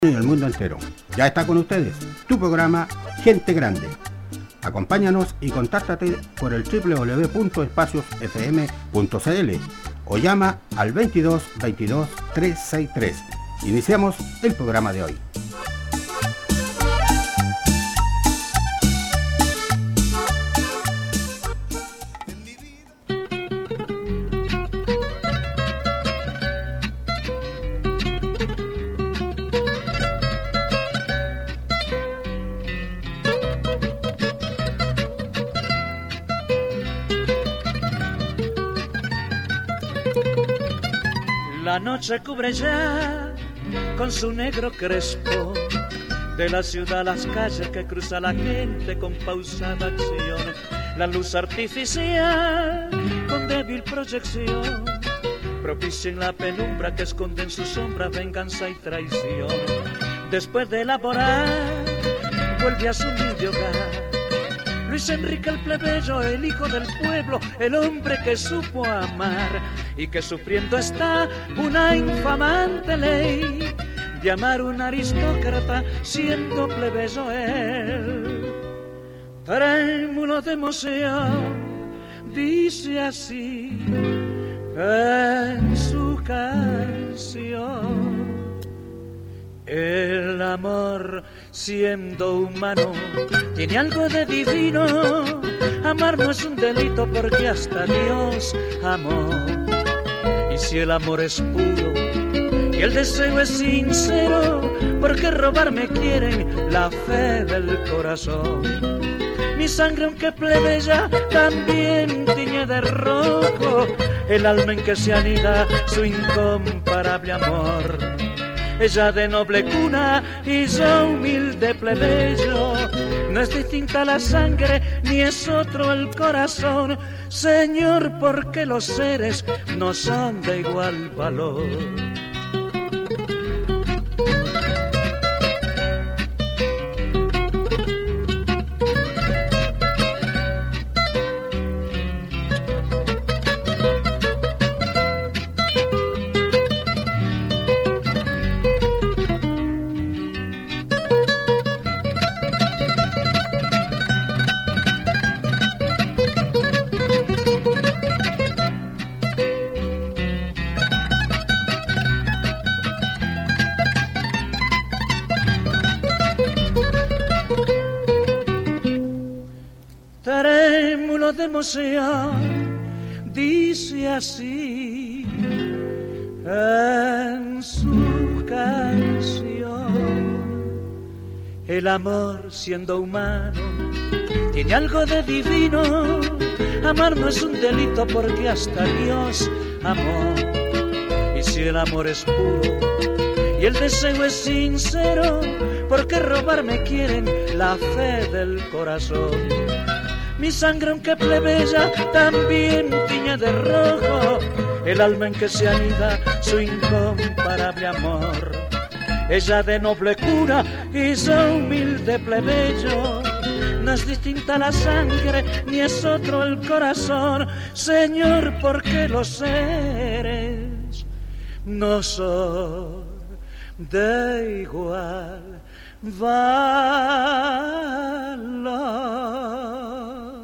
y el mundo entero. Ya está con ustedes tu programa Gente Grande. Acompáñanos y contáctate por el www.espaciosfm.cl o llama al 22 22 363. Iniciamos el programa de hoy. La noche cubre ya con su negro crespo de la ciudad las calles que cruza la gente con pausada acción. La luz artificial con débil proyección propicia en la penumbra que esconde en su sombra venganza y traición. Después de elaborar vuelve a su humilde hogar Luis Enrique el plebeyo, el hijo del pueblo, el hombre que supo amar y que sufriendo está una infamante ley de amar un aristócrata siendo plebeyo él. Trémulo de emoción dice así en su canción: el amor siendo humano tiene algo de divino. Amar no es un delito porque hasta Dios amó. Y si el amor es puro y el deseo es sincero, ¿por qué robarme quieren la fe del corazón? Mi sangre aunque plebeya también tiñe de rojo el alma en que se anida su incomparable amor. Ella de noble cuna y yo humilde plebeyo, no es distinta la sangre ni es otro el corazón. Señor, ¿por qué los seres no son de igual valor? De emoción dice así en su canción: el amor siendo humano tiene algo de divino. Amar no es un delito porque hasta Dios amó. Y si el amor es puro y el deseo es sincero, ¿por qué robarme quieren la fe del corazón? Mi sangre aunque plebeya también tiñe de rojo el alma en que se anida su incomparable amor. Ella de noble cuna y yo humilde plebeyo, no es distinta la sangre ni es otro el corazón. Señor, ¿por qué los seres no son de igual valor?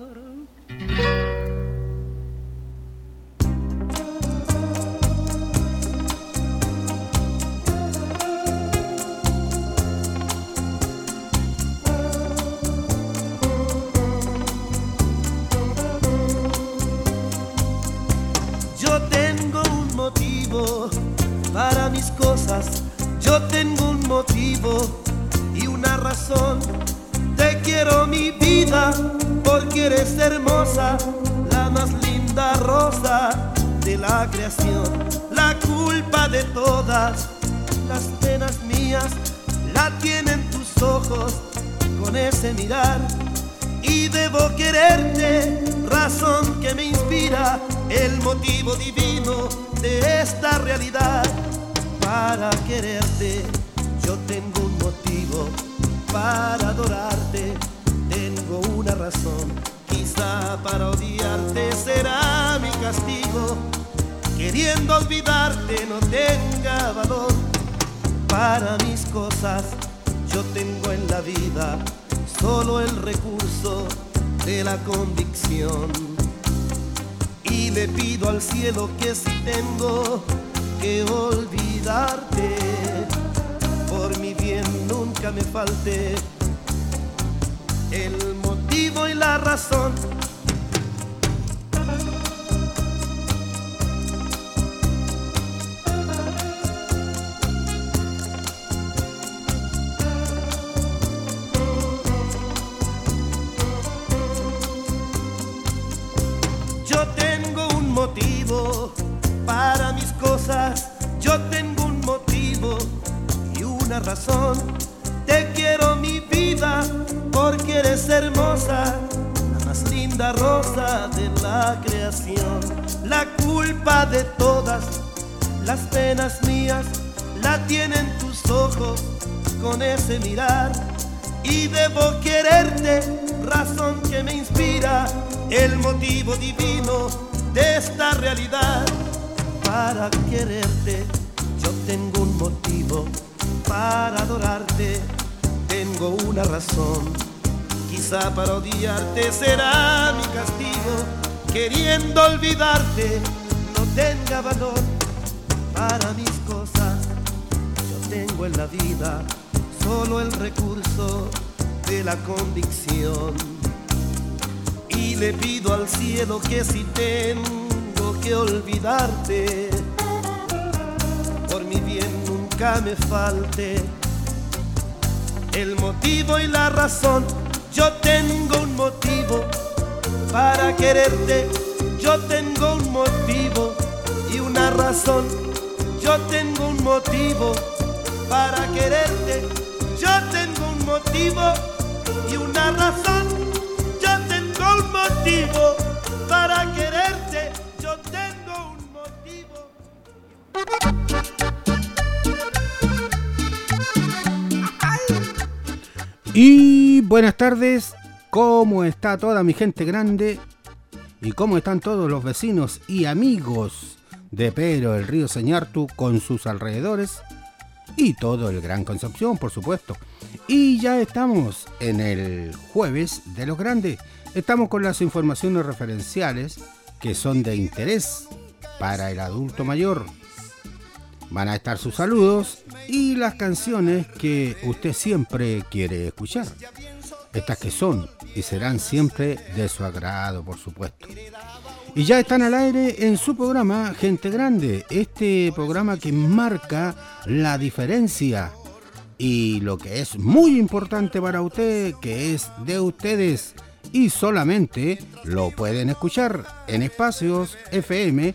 Yo tengo un motivo para mis cosas, yo tengo un motivo y una razón. Te quiero mi vida porque eres hermosa, la más linda rosa de la creación. La culpa de todas las penas mías la tienen tus ojos con ese mirar. Y debo quererte, razón que me inspira, el motivo divino de esta realidad. Para quererte yo tengo un motivo, para adorarte tengo una razón. Quizá para odiarte será mi castigo, queriendo olvidarte no tenga valor. Para mis cosas yo tengo en la vida solo el recurso de la convicción. Y le pido al cielo que si tengo que olvidarte, por mi bien nunca me falte el motivo y la razón. Yo tengo un motivo para mis cosas, yo tengo un motivo y una razón. Te quiero mi vida porque eres hermosa, la más linda rosa de la creación. La culpa de todas las penas mías la tienen tus ojos con ese mirar. Y debo quererte, razón que me inspira, el motivo divino de esta realidad. Para quererte yo tengo un motivo, para adorarte tengo una razón. Quizá para odiarte será mi castigo, queriendo olvidarte no tenga valor. Para mis cosas yo tengo en la vida solo el recurso de la convicción. Y le pido al cielo que si tengo que olvidarte, por mi bien nunca me falte el motivo y la razón. Yo tengo un motivo para quererte, yo tengo un motivo y una razón. Yo tengo un motivo para quererte, yo tengo un motivo y una razón. Yo tengo un motivo para quererte, yo tengo un motivo. Y buenas tardes, ¿cómo está toda mi gente grande? ¿Y cómo están todos los vecinos y amigos de Pero el Río Señartu con sus alrededores? Y todo el Gran Concepción, por supuesto. Y ya estamos en el jueves de los grandes. Estamos con las informaciones referenciales que son de interés para el adulto mayor. Van a estar sus saludos y las canciones que usted siempre quiere escuchar. Estas que son y serán siempre de su agrado, por supuesto. Y ya están al aire en su programa Gente Grande, este programa que marca la diferencia y lo que es muy importante para usted, que es de ustedes, y solamente lo pueden escuchar en Espacios FM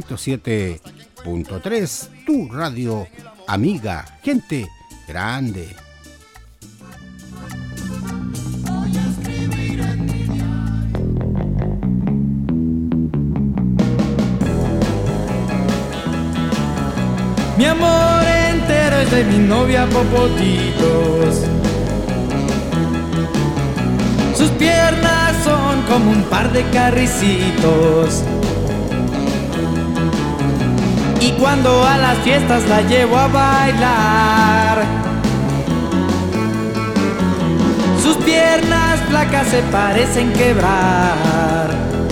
107.3, tu radio amiga, Gente Grande. Mi amor entero es de mi novia Popotitos. Sus piernas son como un par de carricitos. Y cuando a las fiestas la llevo a bailar, sus piernas flacas se parecen quebrar.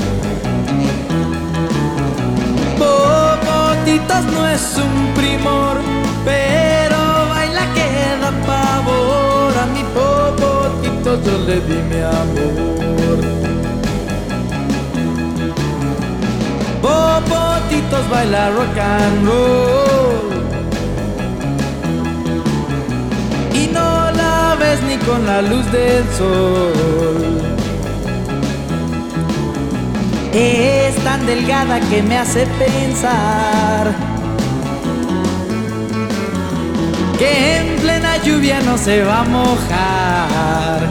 Popotitos no es un primor, pero baila que da pavor. A mi Popotitos yo le di mi amor. Popotitos baila rock and roll y no la ves ni con la luz del sol. Es tan delgada que me hace pensar que en plena lluvia no se va a mojar.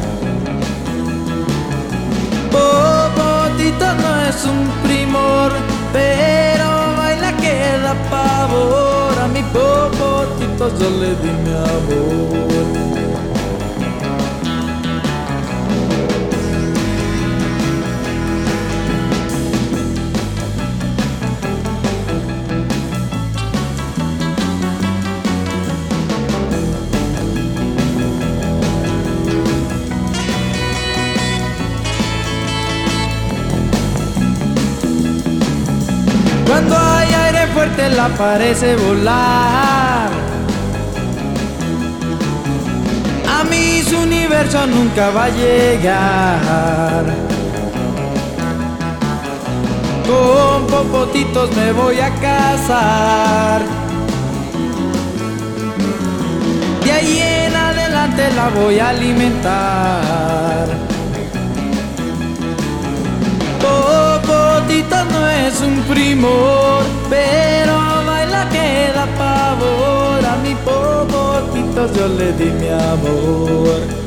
Popotito no es un primor, pero baila que da pavor. A mi Popotito yo le di mi amor. suerte la parece volar. A mí su universo nunca va a llegar. Con popotitos me voy a casar. De ahí en adelante la voy a alimentar. Popotitos no es un primor, pero baila que da pavor. A mi popotitos yo le di mi amor.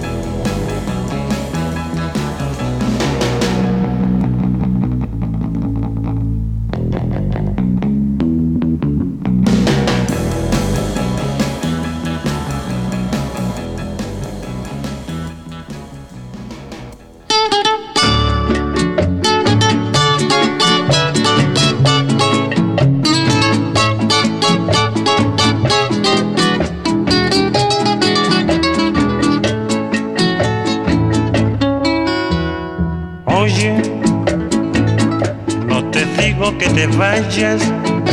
Que te vayas,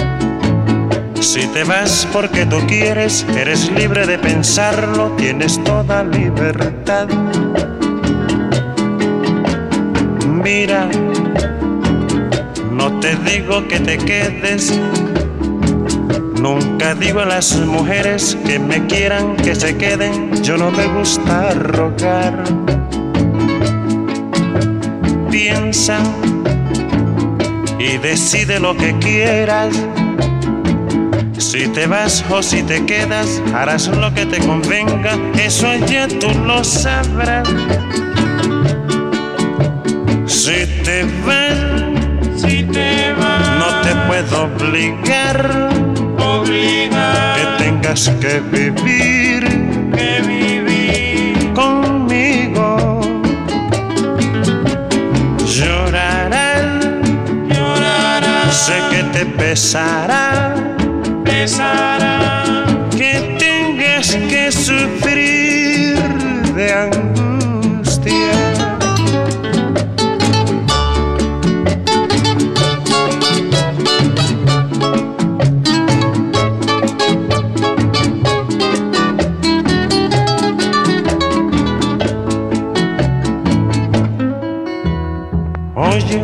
si te vas porque tú quieres, eres libre de pensarlo, tienes toda libertad. Mira, no te digo que te quedes, nunca digo a las mujeres que me quieran que se queden, yo no me gusta rogar. Piensa y decide lo que quieras. Si te vas o si te quedas, harás lo que te convenga, eso ya tú lo sabrás. Si te vas, no te puedo obligar, que tengas que vivir conmigo. Sé que te pesará, que tengas que sufrir de angustia. Oye,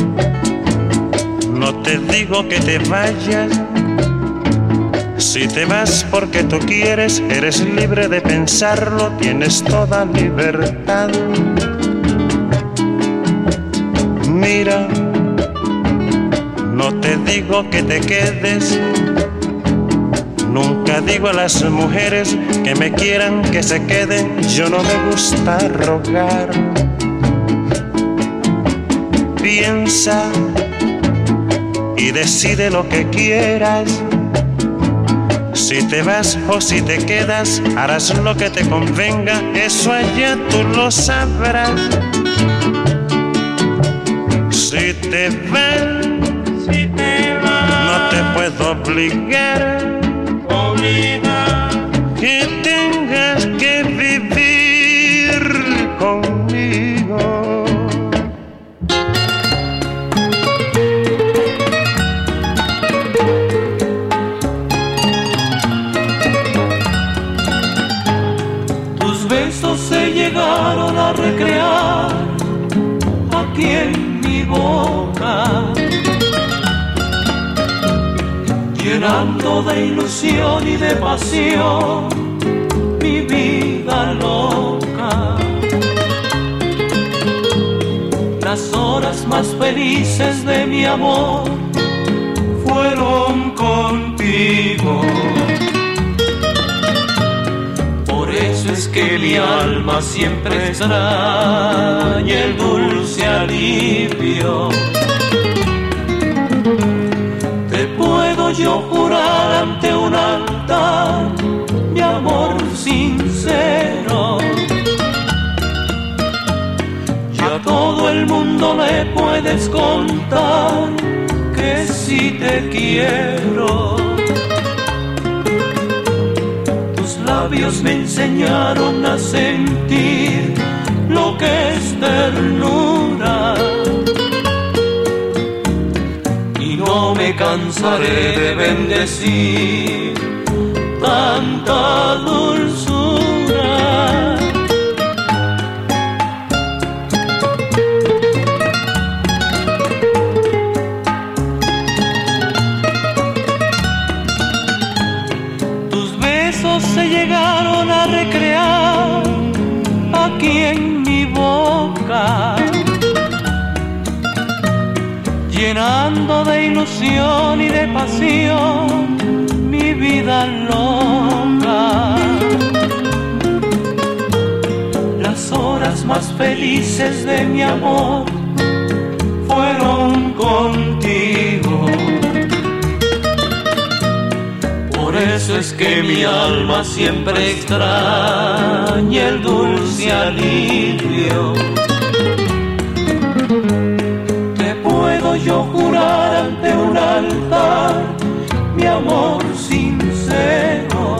te digo que te vayas, si te vas porque tú quieres, eres libre de pensarlo, tienes toda libertad. Mira, no te digo que te quedes, nunca digo a las mujeres que me quieran que se queden, yo no me gusta rogar. Piensa y decide lo que quieras. Si te vas o si te quedas, harás lo que te convenga, eso allá tú lo sabrás. Si te vas, no te puedo obligar, que tengas que vivir conmigo. Se llegaron a recrear aquí en mi boca, llenando de ilusión y de pasión mi vida loca. Las horas más felices de mi amor fueron contigo. Es que mi alma siempre extraña el dulce alivio. Te puedo yo jurar ante un altar mi amor sincero. Ya todo el mundo le puedes contar que sí te quiero. Labios me enseñaron a sentir lo que es ternura y no no me cansaré de bendecir tanta dulzura. Tus besos se llegaron a recrear aquí en mi boca, llenando de ilusión y de pasión mi vida loca. Las horas más felices de mi amor fueron contigo. Por eso es que mi alma siempre extraña el dulce alivio. Puedo yo jurar ante un altar mi amor sincero,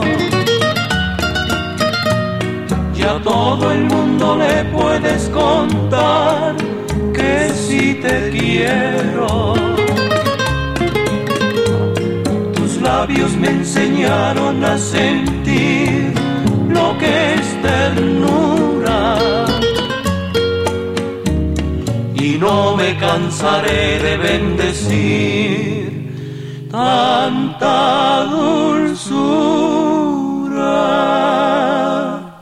y a todo el mundo le puedes contar que sí te quiero. Tus labios me enseñaron a sentir lo que es ternura, y no me cansaré de bendecir tanta dulzura.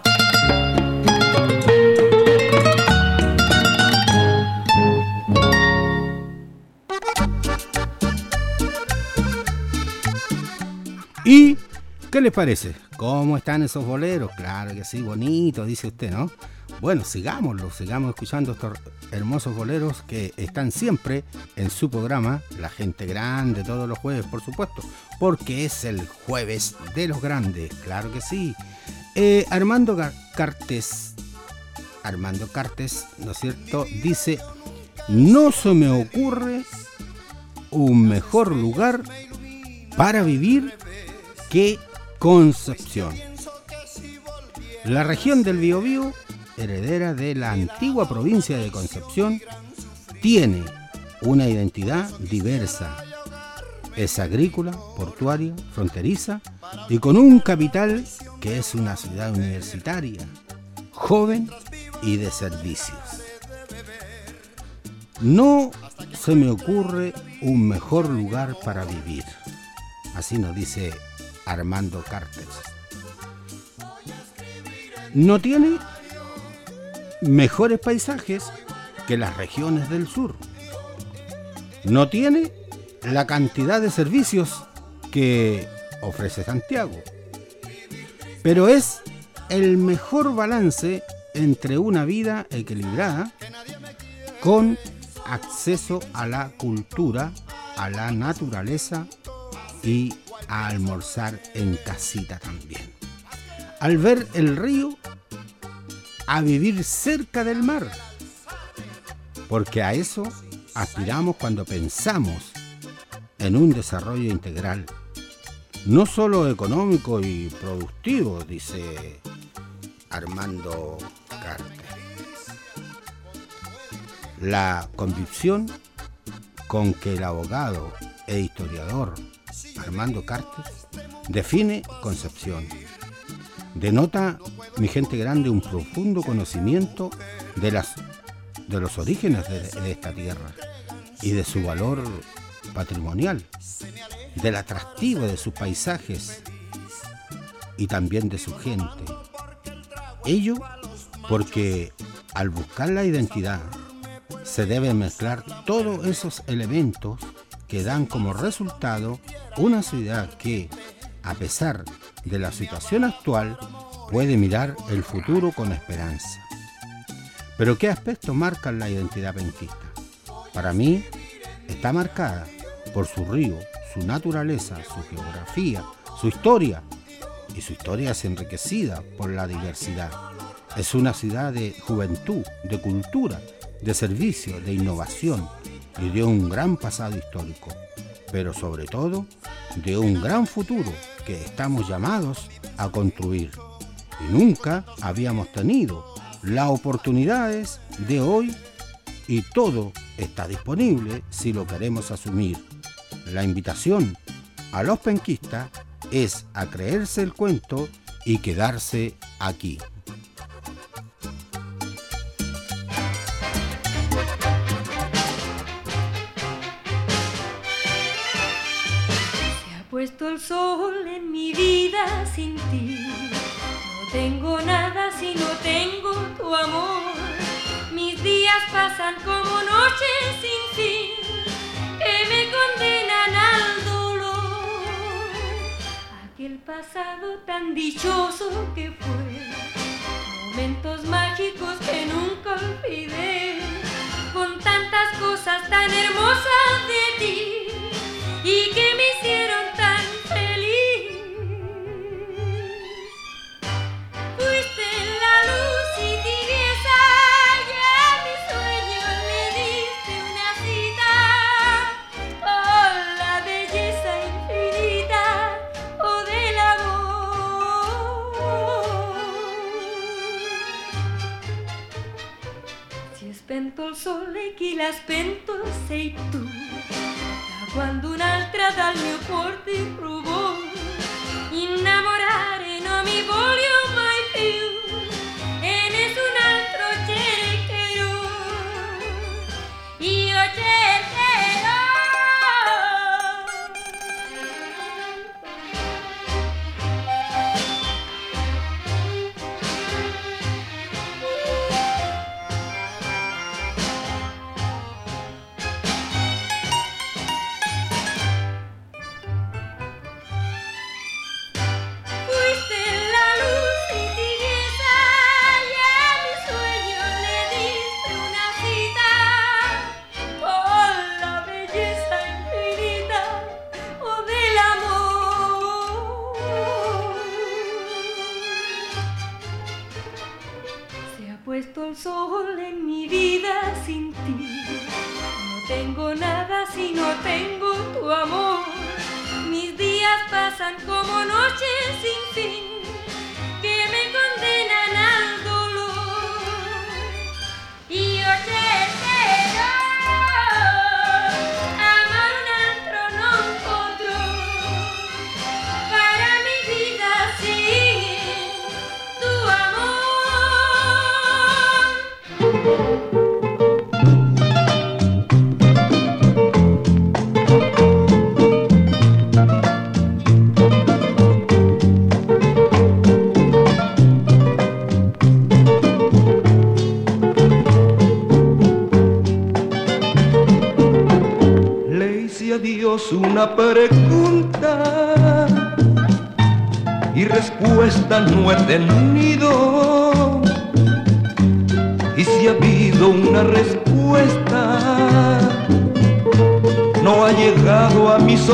¿Y qué les parece? ¿Cómo están esos boleros? Claro que sí, bonito, dice usted, ¿no? Bueno, sigamos escuchando estos hermosos boleros que están siempre en su programa La Gente Grande, todos los jueves, por supuesto, porque es el jueves de los grandes, claro que sí. Armando Cartes, ¿no es cierto? Dice: no se me ocurre un mejor lugar para vivir que Concepción. La región del Biobío, heredera de la antigua provincia de Concepción, tiene una identidad diversa. Es agrícola, portuaria, fronteriza y con un capital que es una ciudad universitaria, joven y de servicios. No se me ocurre un mejor lugar para vivir. Así nos dice Armando Cartes. No tiene mejores paisajes que las regiones del sur. No tiene la cantidad de servicios que ofrece Santiago. Pero es el mejor balance entre una vida equilibrada con acceso a la cultura, a la naturaleza y a almorzar en casita también. Al ver el río, a vivir cerca del mar, porque a eso aspiramos cuando pensamos en un desarrollo integral, no solo económico y productivo, dice Armando Cartes. La convicción con que el abogado e historiador Armando Cartes define Concepción denota, mi gente grande, un profundo conocimiento de los orígenes de esta tierra y de su valor patrimonial, del atractivo de sus paisajes y también de su gente. Ello porque al buscar la identidad se deben mezclar todos esos elementos que dan como resultado una ciudad que, a pesar de la situación actual, puede mirar el futuro con esperanza. ¿Pero qué aspectos marcan la identidad penquista? Para mí, está marcada por su río, su naturaleza, su geografía, su historia. Y su historia es enriquecida por la diversidad. Es una ciudad de juventud, de cultura, de servicio, de innovación y de un gran pasado histórico, pero sobre todo de un gran futuro que estamos llamados a construir. Y nunca habíamos tenido las oportunidades de hoy y todo está disponible si lo queremos asumir. La invitación a los penquistas es a creerse el cuento y quedarse aquí. Se ha puesto el sol en mi vida sin ti. No tengo nada si no tengo tu amor. Mis días pasan como noches sin fin que me condenan al dolor. Aquel pasado tan dichoso que fue, momentos mágicos que nunca olvidé, con tantas cosas tan hermosas de ti y que me hicieron tan feliz. Fuiste la luz y tibieza y a mi sueño le diste una cita por la belleza infinita del amor. Si è spento il sole chi l'ha spento sei tu, da quando un'altra dal mio cuore ti provò, innamorare non mi voglio mai più e nessun altro cercherò, io cercherò. Fuiste la luz y tibieza y a mi sueño le diste una cita por la belleza infinita del amor. Se ha puesto el sol en mi vida sin ti. No tengo nada si no tengo tu amor. Mis días pasan como noches sin fin que me condenan al dolor. Io cercherò, amar un altro non potrò, para mi vida sin tu amor. Dios una pregunta y respuesta no he tenido, y si ha habido una respuesta no ha llegado a mis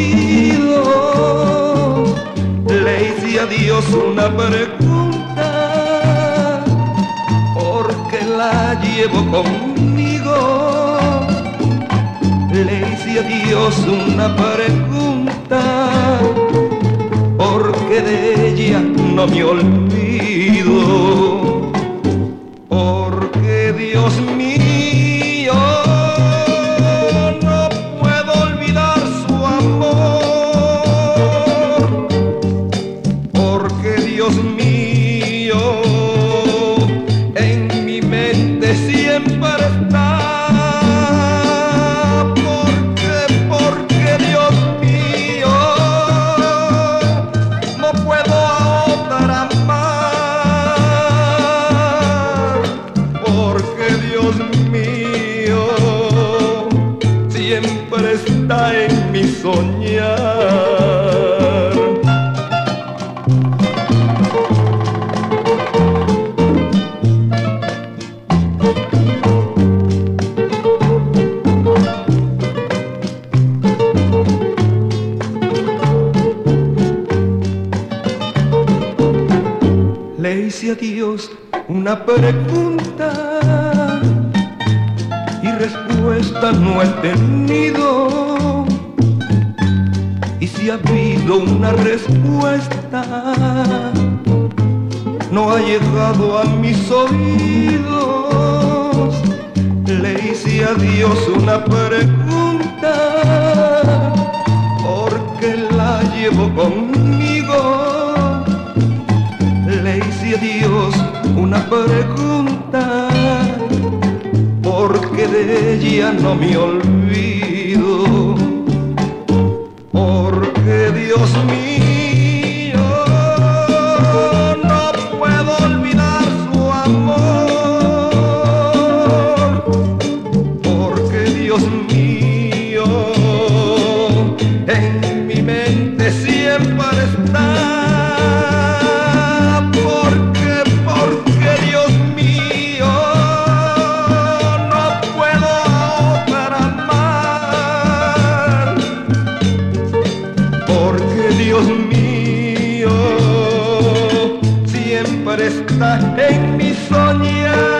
oídos. Le hice a Dios una pregunta porque la llevo conmigo. Le hice a Dios una pregunta porque de ella no me olvido, porque Dios mío no puedo olvidar su amor, porque Dios mío en mi mente siempre está. Está en mi soñar. Le hice a Dios una pregunta y respuesta no he tenido, y si ha habido una respuesta no ha llegado a mis oídos. Le hice a Dios una pregunta llevo conmigo. Le hice a Dios una pregunta, porque de ella no me olvido, porque Dios mío no puedo olvidar su amor, porque Dios mío en mi mente siempre está. Está en mi soñar.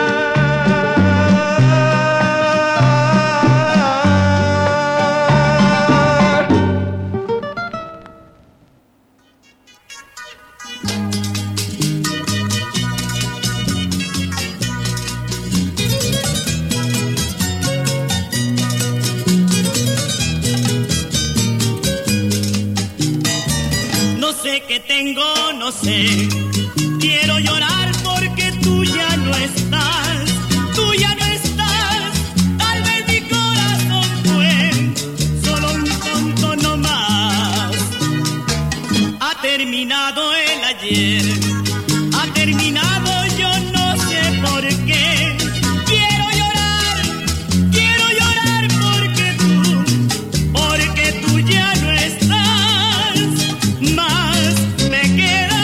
No sé qué tengo, no sé. Quiero llorar porque tú ya no estás, tú ya no estás. Tal vez mi corazón fue solo un tonto nomás. Ha terminado el ayer, ha terminado, yo no sé por qué. Quiero llorar porque tú ya no estás. Más me queda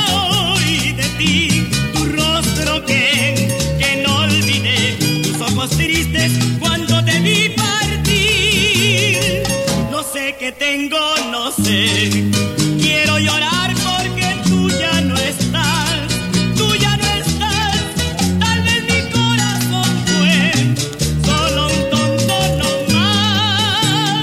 tu rostro que no olvidé, tus ojos tristes cuando te vi partir. No sé qué tengo, no sé. Quiero llorar porque tú ya no estás, tú ya no estás. Tal vez mi corazón fue solo un tonto nomás.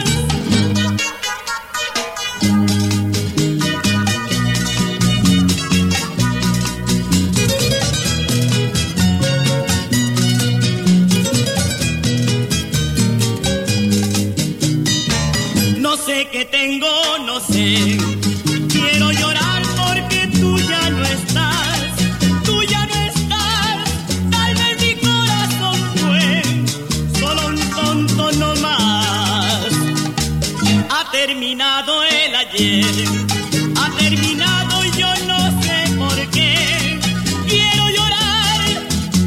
No sé qué tengo, no sé. Quiero llorar porque tú ya no estás, tú ya no estás. Tal vez mi corazón fue solo un tonto nomás. Ha terminado el ayer, ha terminado, yo no sé por qué. Quiero llorar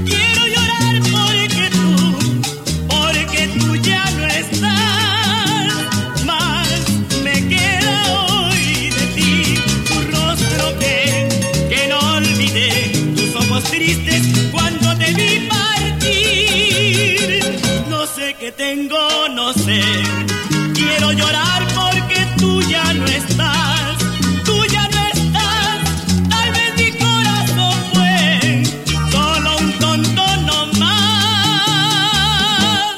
porque tú ya no estás. Tristes cuando te vi partir. No sé qué tengo, no sé. Quiero llorar porque tú ya no estás, tú ya no estás. Tal vez mi corazón fue solo un tonto nomás.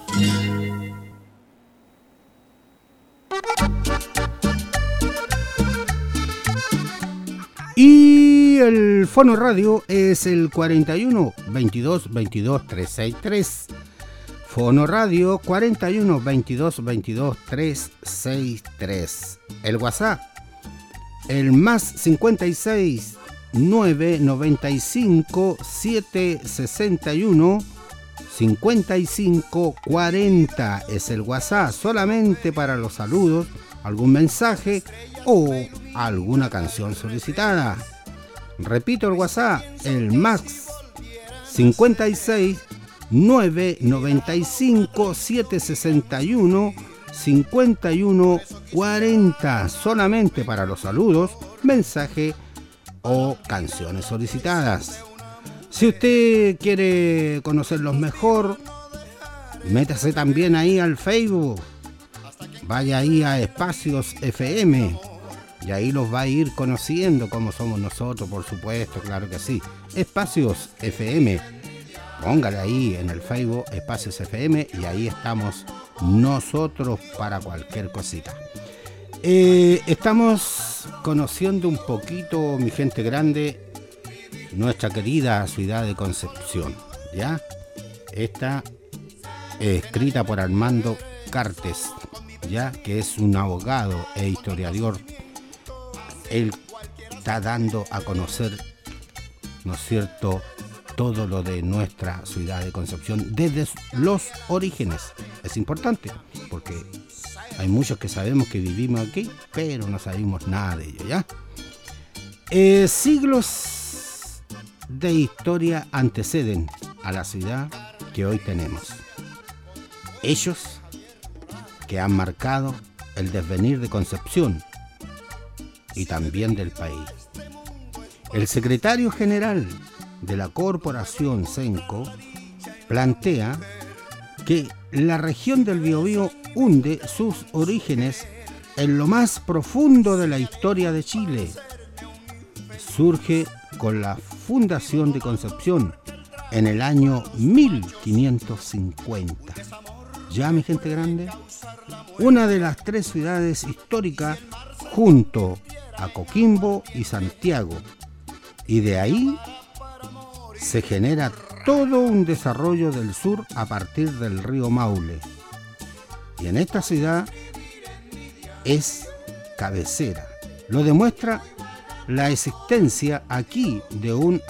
Y el Fono Radio es el 41 22 22 363. Fono Radio 41 22 22 363. El WhatsApp, el más 56 995 761 55 40 es el WhatsApp, solamente para los saludos, algún mensaje o alguna canción solicitada. Repito el WhatsApp, el más 56 995 761 51 40, solamente para los saludos, mensaje o canciones solicitadas. Si usted quiere conocerlos mejor, métase también ahí al Facebook, vaya ahí a Espacios FM y ahí los va a ir conociendo como somos nosotros, por supuesto, claro que sí. Espacios FM, póngale ahí en el Facebook Espacios FM y ahí estamos nosotros para cualquier cosita. Estamos conociendo un poquito, mi gente grande, nuestra querida ciudad de Concepción, ¿ya? Esta escrita por Armando Cartes, ¿ya? Que es un abogado e historiador él está dando a conocer, ¿no es cierto?, todo lo de nuestra ciudad de Concepción desde los orígenes. Es importante porque hay muchos que sabemos que vivimos aquí, pero no sabemos nada de ello, ¿ya? Siglos de historia anteceden a la ciudad que hoy tenemos. Hechos que han marcado el devenir de Concepción y también del país. El secretario general de la Corporación Cenco plantea que la región del Biobío hunde sus orígenes en lo más profundo de la historia de Chile. Surge con la fundación de Concepción en el año 1550. Ya, mi gente grande, una de las 3 ciudades históricas junto a Coquimbo y Santiago, y de ahí se genera todo un desarrollo del sur a partir del río Maule. Y en esta ciudad es cabecera. Lo demuestra la existencia aquí de un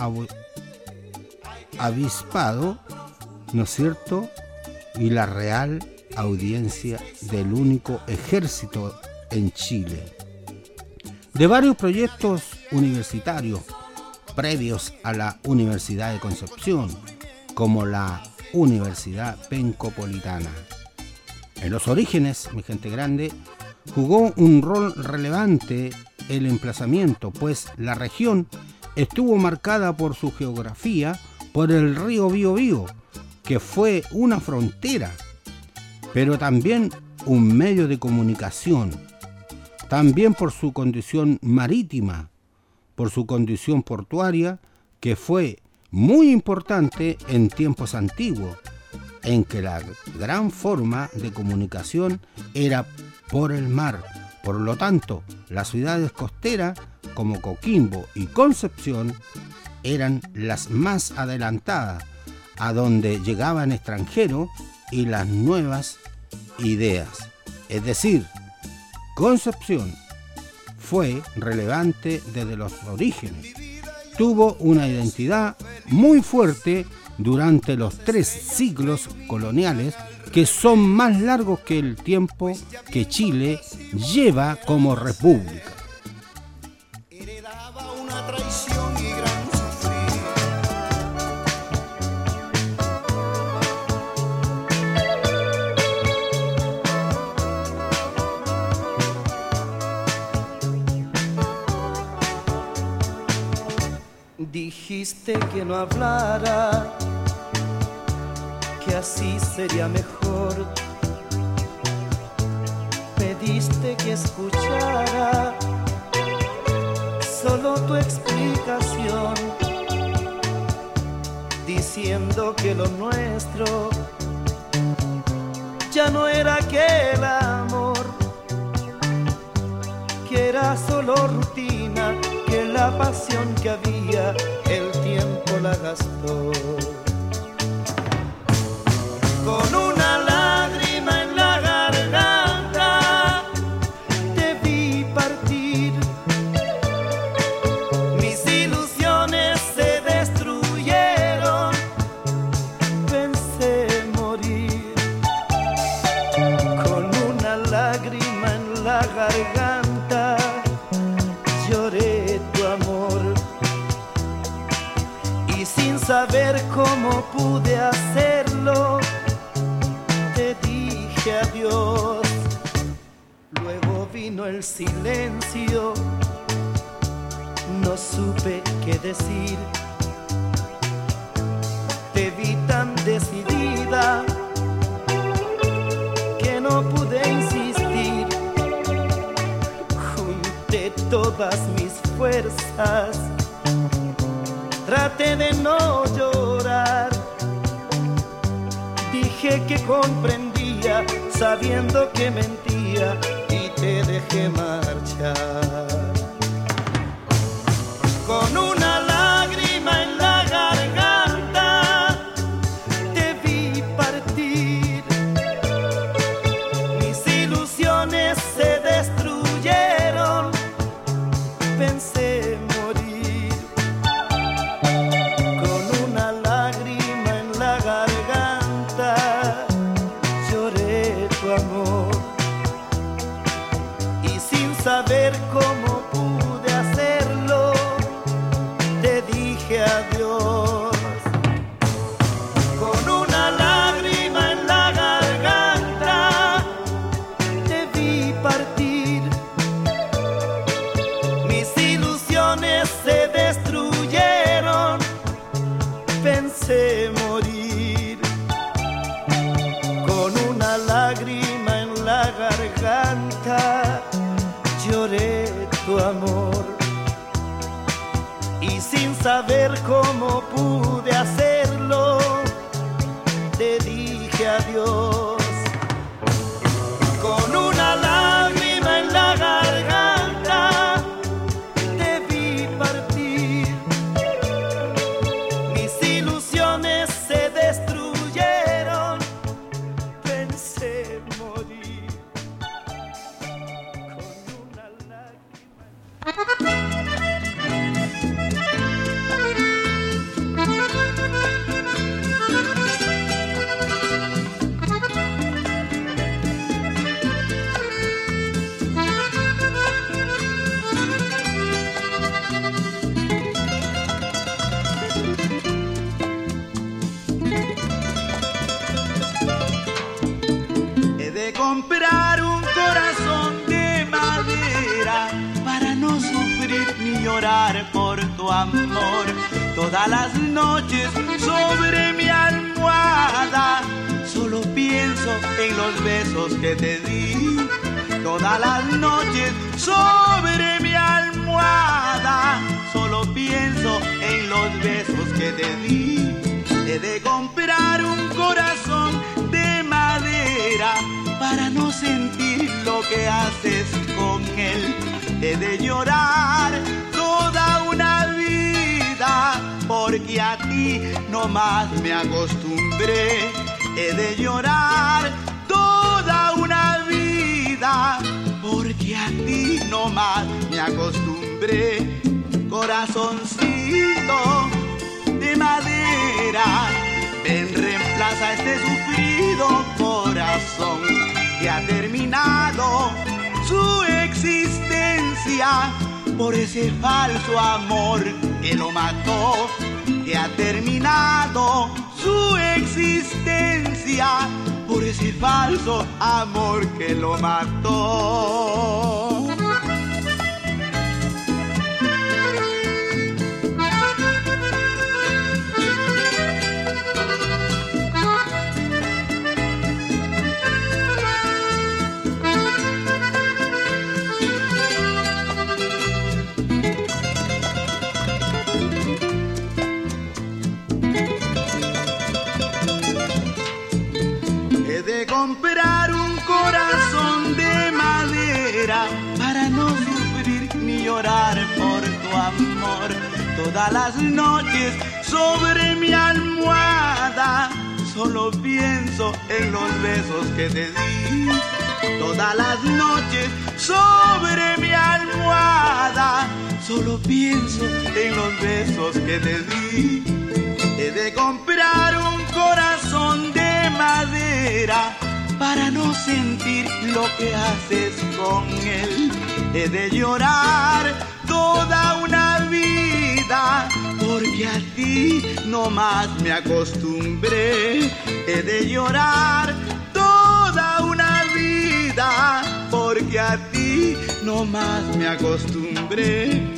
avispado, ¿no es cierto?, y la Real Audiencia del único ejército en Chile. De varios proyectos universitarios previos a la Universidad de Concepción, como la Universidad Pencopolitana. En los orígenes, mi gente grande, jugó un rol relevante el emplazamiento, pues la región estuvo marcada por su geografía, por el río Biobío, que fue una frontera, pero también un medio de comunicación, también por su condición marítima, por su condición portuaria, que fue muy importante en tiempos antiguos, en que la gran forma de comunicación era por el mar. Por lo tanto, las ciudades costeras como Coquimbo y Concepción eran las más adelantadas, a donde llegaban extranjeros y las nuevas ideas. Es decir, Concepción fue relevante desde los orígenes. Tuvo una identidad muy fuerte durante los 3 siglos coloniales, que son más largos que el tiempo que Chile lleva como república. Heredaba una traición y gran Dijiste que no hablara, que así sería mejor. Pediste que escuchara solo tu explicación, diciendo que lo nuestro ya no era aquel amor, que era solo rutina, que la pasión que había el tiempo la gastó. Con una lágrima en la garganta te vi partir, mis ilusiones se destruyeron, pensé morir. Con una lágrima en la garganta lloré tu amor, y sin saber cómo pude hacerlo, te dije adiós. Luego vino el silencio, no supe qué decir. Te vi tan decidida que no pude insistir. Junté todas mis fuerzas, traté de no llorar. Dije que comprendía, sabiendo que mentía, y te dejé marchar. Con una lágrima en la garganta te vi partir, mis ilusiones se destruyeron, saber cómo pude hacerlo, te dije adiós. Con una lágrima en la garganta te vi partir. Mis ilusiones se destruyeron, pensé morir. Con una lágrima. Comprar un corazón de madera para no sufrir ni llorar por tu amor. Todas las noches sobre mi almohada solo pienso en los besos que te di. Todas las noches sobre mi almohada solo pienso en los besos que te di. He de comprar un corazón de madera para no sentir lo que haces con él. He de llorar toda una vida porque a ti nomás me acostumbré. He de llorar toda una vida porque a ti nomás me acostumbré. Corazoncito de madera, ven, reemplaza este sufrido corazón que ha terminado su existencia por ese falso amor que lo mató, que ha terminado su existencia por ese falso amor que lo mató. Comprar un corazón de madera para no sufrir ni llorar por tu amor. Todas las noches sobre mi almohada solo pienso en los besos que te di. Todas las noches sobre mi almohada solo pienso en los besos que te di. He de comprar un corazón de madera para no sentir lo que haces con él. He de llorar toda una vida porque a ti nomás me acostumbré. He de llorar toda una vida porque a ti nomás me acostumbré.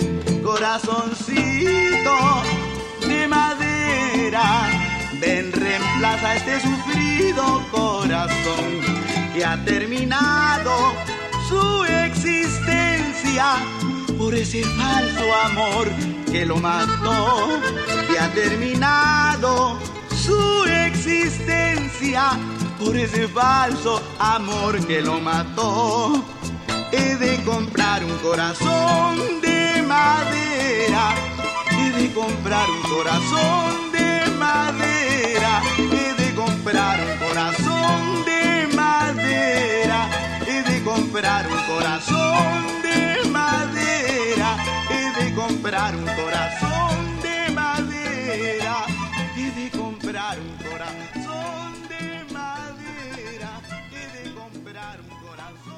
Corazoncito de madera, ven, reemplaza este sufrido corazón que ha terminado su existencia por ese falso amor que lo mató, que ha terminado su existencia por ese falso amor que lo mató. He de comprar un corazón de madera, he de comprar un corazón de madera, he de comprar un corazón de madera, he de comprar un corazón de madera, he de comprar un corazón de madera, he de comprar un corazón de madera, he de comprar un corazón.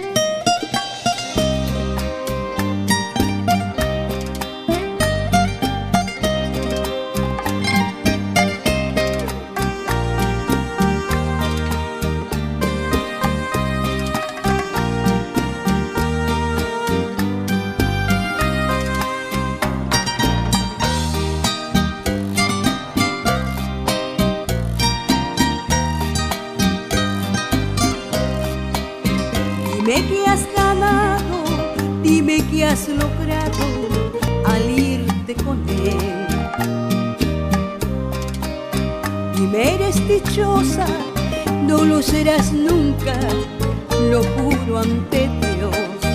Dime que has ganado, dime que has logrado al irte con él. Dime, ¿eres dichosa? No lo serás nunca, lo juro ante Dios.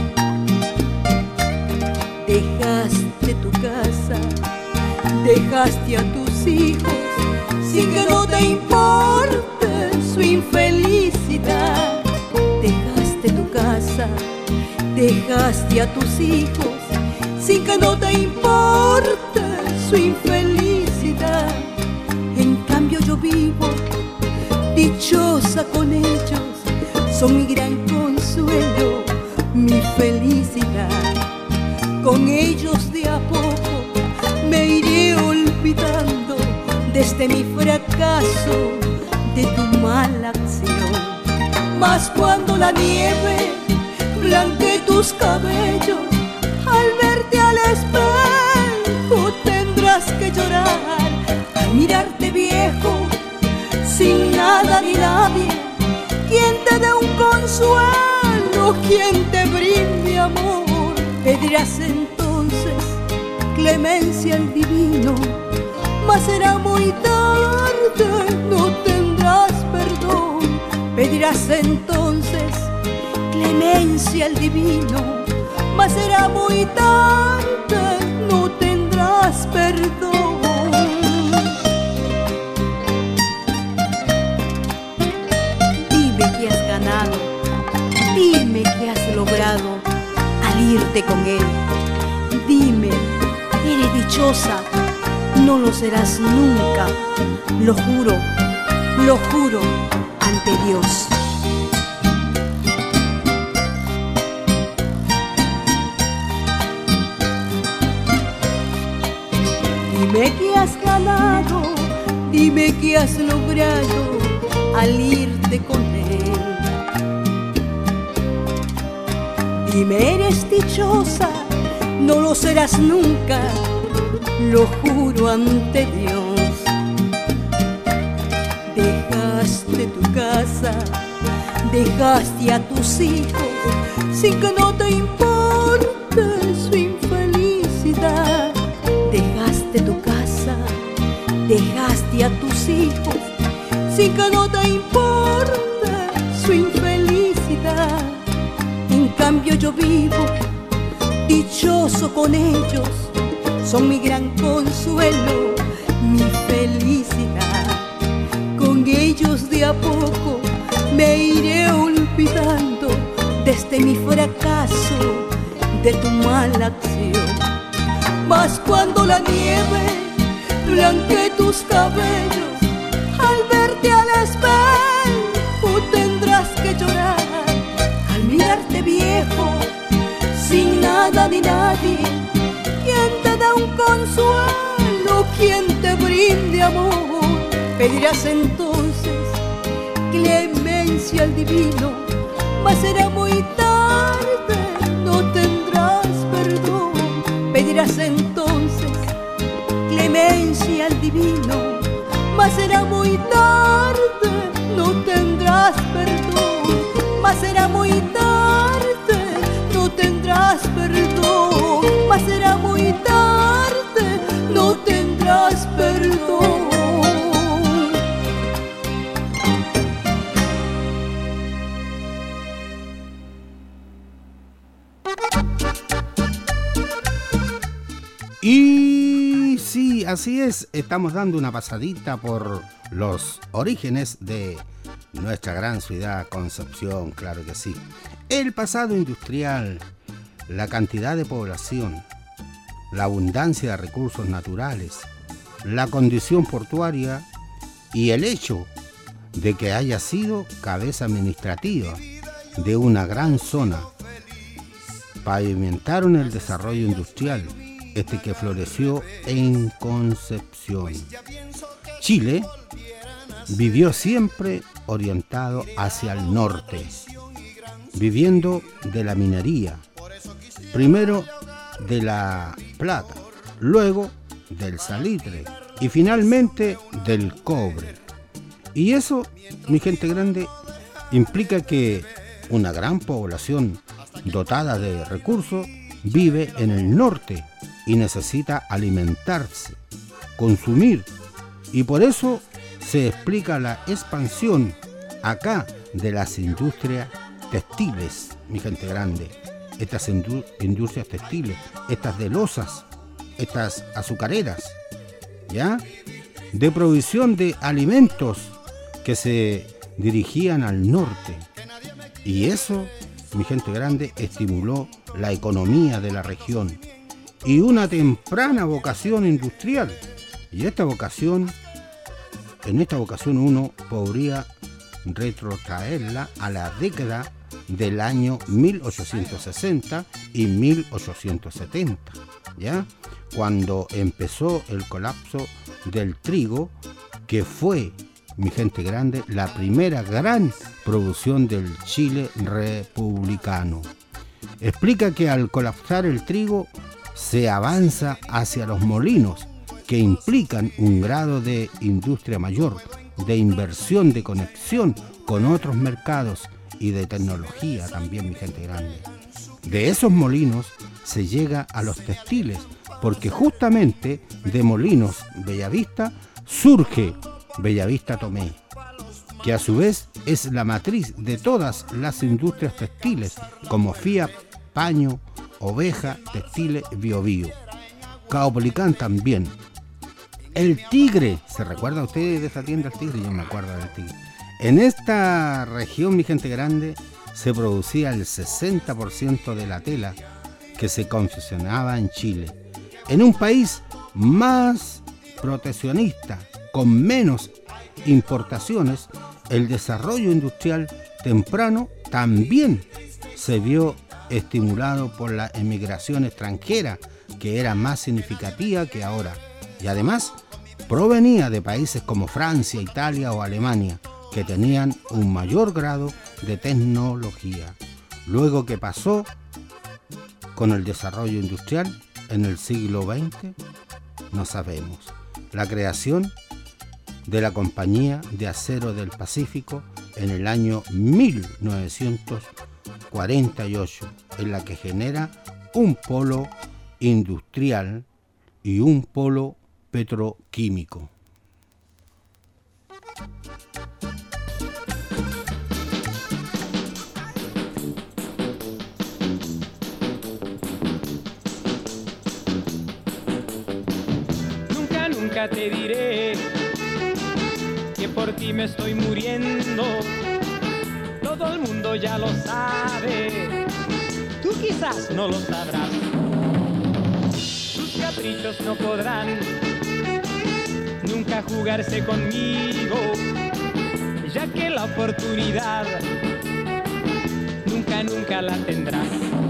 Dejaste tu casa, dejaste a tus hijos, sin que no te importe su infelicidad. Dejaste tu casa, dejaste a tus hijos, sin que no te importe su infelicidad. En cambio yo vivo dichosa con ellos, son mi gran consuelo, mi felicidad. Con ellos de a poco me iré olvidando desde mi fracaso, de tu mala acción. Mas cuando la nieve blanquee tus cabellos, al verte al espejo tendrás que llorar. Al mirarte viejo, sin nada ni nadie, quien te dé un consuelo, quien te brinde amor. Pedirás entonces clemencia al divino, mas será muy tarde, no tendrás perdón. Pedirás entonces clemencia al divino, mas será muy tarde, no tendrás perdón. Dime que has ganado, dime que has logrado al irte con él. Dime, eres dichosa, no lo serás nunca, lo juro ante Dios. Dime que has ganado, dime que has logrado al irte con él. Dime, eres dichosa, no lo serás nunca, lo juro ante Dios. Dejaste tu casa, dejaste a tus hijos, sin que no te importe su infelicidad. Dejaste tu casa, dejaste a tus hijos, sin que no te importe su infelicidad. En cambio yo vivo dichoso con ellos, son mi gran consuelo, mi felicidad. Con ellos de a poco me iré olvidando desde mi fracaso, de tu mala acción. Mas cuando la nieve blanquee tus cabellos, al verte al espejo tendrás que llorar. Al mirarte viejo, sin nada ni nadie, quien te da un consuelo, quien te brinde amor. Pedirás entonces clemencia al divino, mas será muy tarde, no tendrás perdón. Pedirás entonces clemencia al divino, mas será muy tarde, no tendrás perdón. Mas será muy tarde, no tendrás perdón. Mas será muy tarde, no tendrás perdón. Y sí, así es, estamos dando una pasadita por los orígenes de nuestra gran ciudad Concepción, claro que sí. El pasado industrial, la cantidad de población, la abundancia de recursos naturales, la condición portuaria y el hecho de que haya sido cabeza administrativa de una gran zona, pavimentaron el desarrollo industrial, que floreció en Concepción. Chile vivió siempre orientado hacia el norte, viviendo de la minería, primero de la plata, luego del salitre y finalmente del cobre. Y eso, mi gente grande, implica que una gran población dotada de recursos vive en el norte y necesita alimentarse, consumir, y por eso se explica la expansión acá de las industrias textiles, mi gente grande. Estas industrias textiles, estas de losas, estas azucareras, ¿ya? De provisión de alimentos que se dirigían al norte. Y eso, mi gente grande, estimuló la economía de la región y una temprana vocación industrial. Y en esta vocación uno podría retrotraerla a la década del año 1860 y 1870, ¿ya? Cuando empezó el colapso del trigo, que fue, mi gente grande, la primera gran producción del Chile republicano. Explica que al colapsar el trigo se avanza hacia los molinos, que implican un grado de industria mayor, de inversión, de conexión con otros mercados y de tecnología también, mi gente grande. De esos molinos se llega a los textiles, porque justamente de Molinos Bellavista surge Bellavista Tomé, que a su vez es la matriz de todas las industrias textiles, como FIA, Paño, Oveja, Textiles, Biobío. Caupolicán también. El Tigre, ¿se recuerda ustedes de esa tienda El Tigre? Yo me acuerdo del Tigre. En esta región, mi gente grande, se producía el 60% de la tela que se confeccionaba en Chile. En un país más proteccionista, con menos importaciones, el desarrollo industrial temprano también se vio estimulado por la emigración extranjera, que era más significativa que ahora. Y además provenía de países como Francia, Italia o Alemania, que tenían un mayor grado de tecnología. Luego, ¿qué pasó con el desarrollo industrial en el siglo XX? No sabemos. La creación de la Compañía de Acero del Pacífico en el año 1948, en la que genera un polo industrial y un polo petroquímico. Nunca te diré que por ti me estoy muriendo. Todo el mundo ya lo sabe, tú quizás no lo sabrás. Tus caprichos no podrán nunca jugarse conmigo, ya que la oportunidad nunca la tendrás.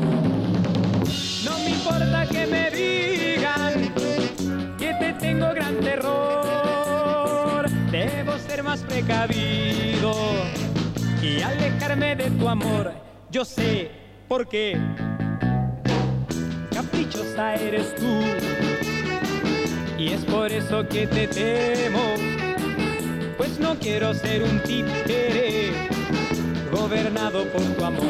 No me importa que me digan que te tengo gran terror, debo ser más precavido y alejarme de tu amor. Yo sé por qué. Caprichosa eres tú y es por eso que te temo, pues no quiero ser un títere gobernado por tu amor.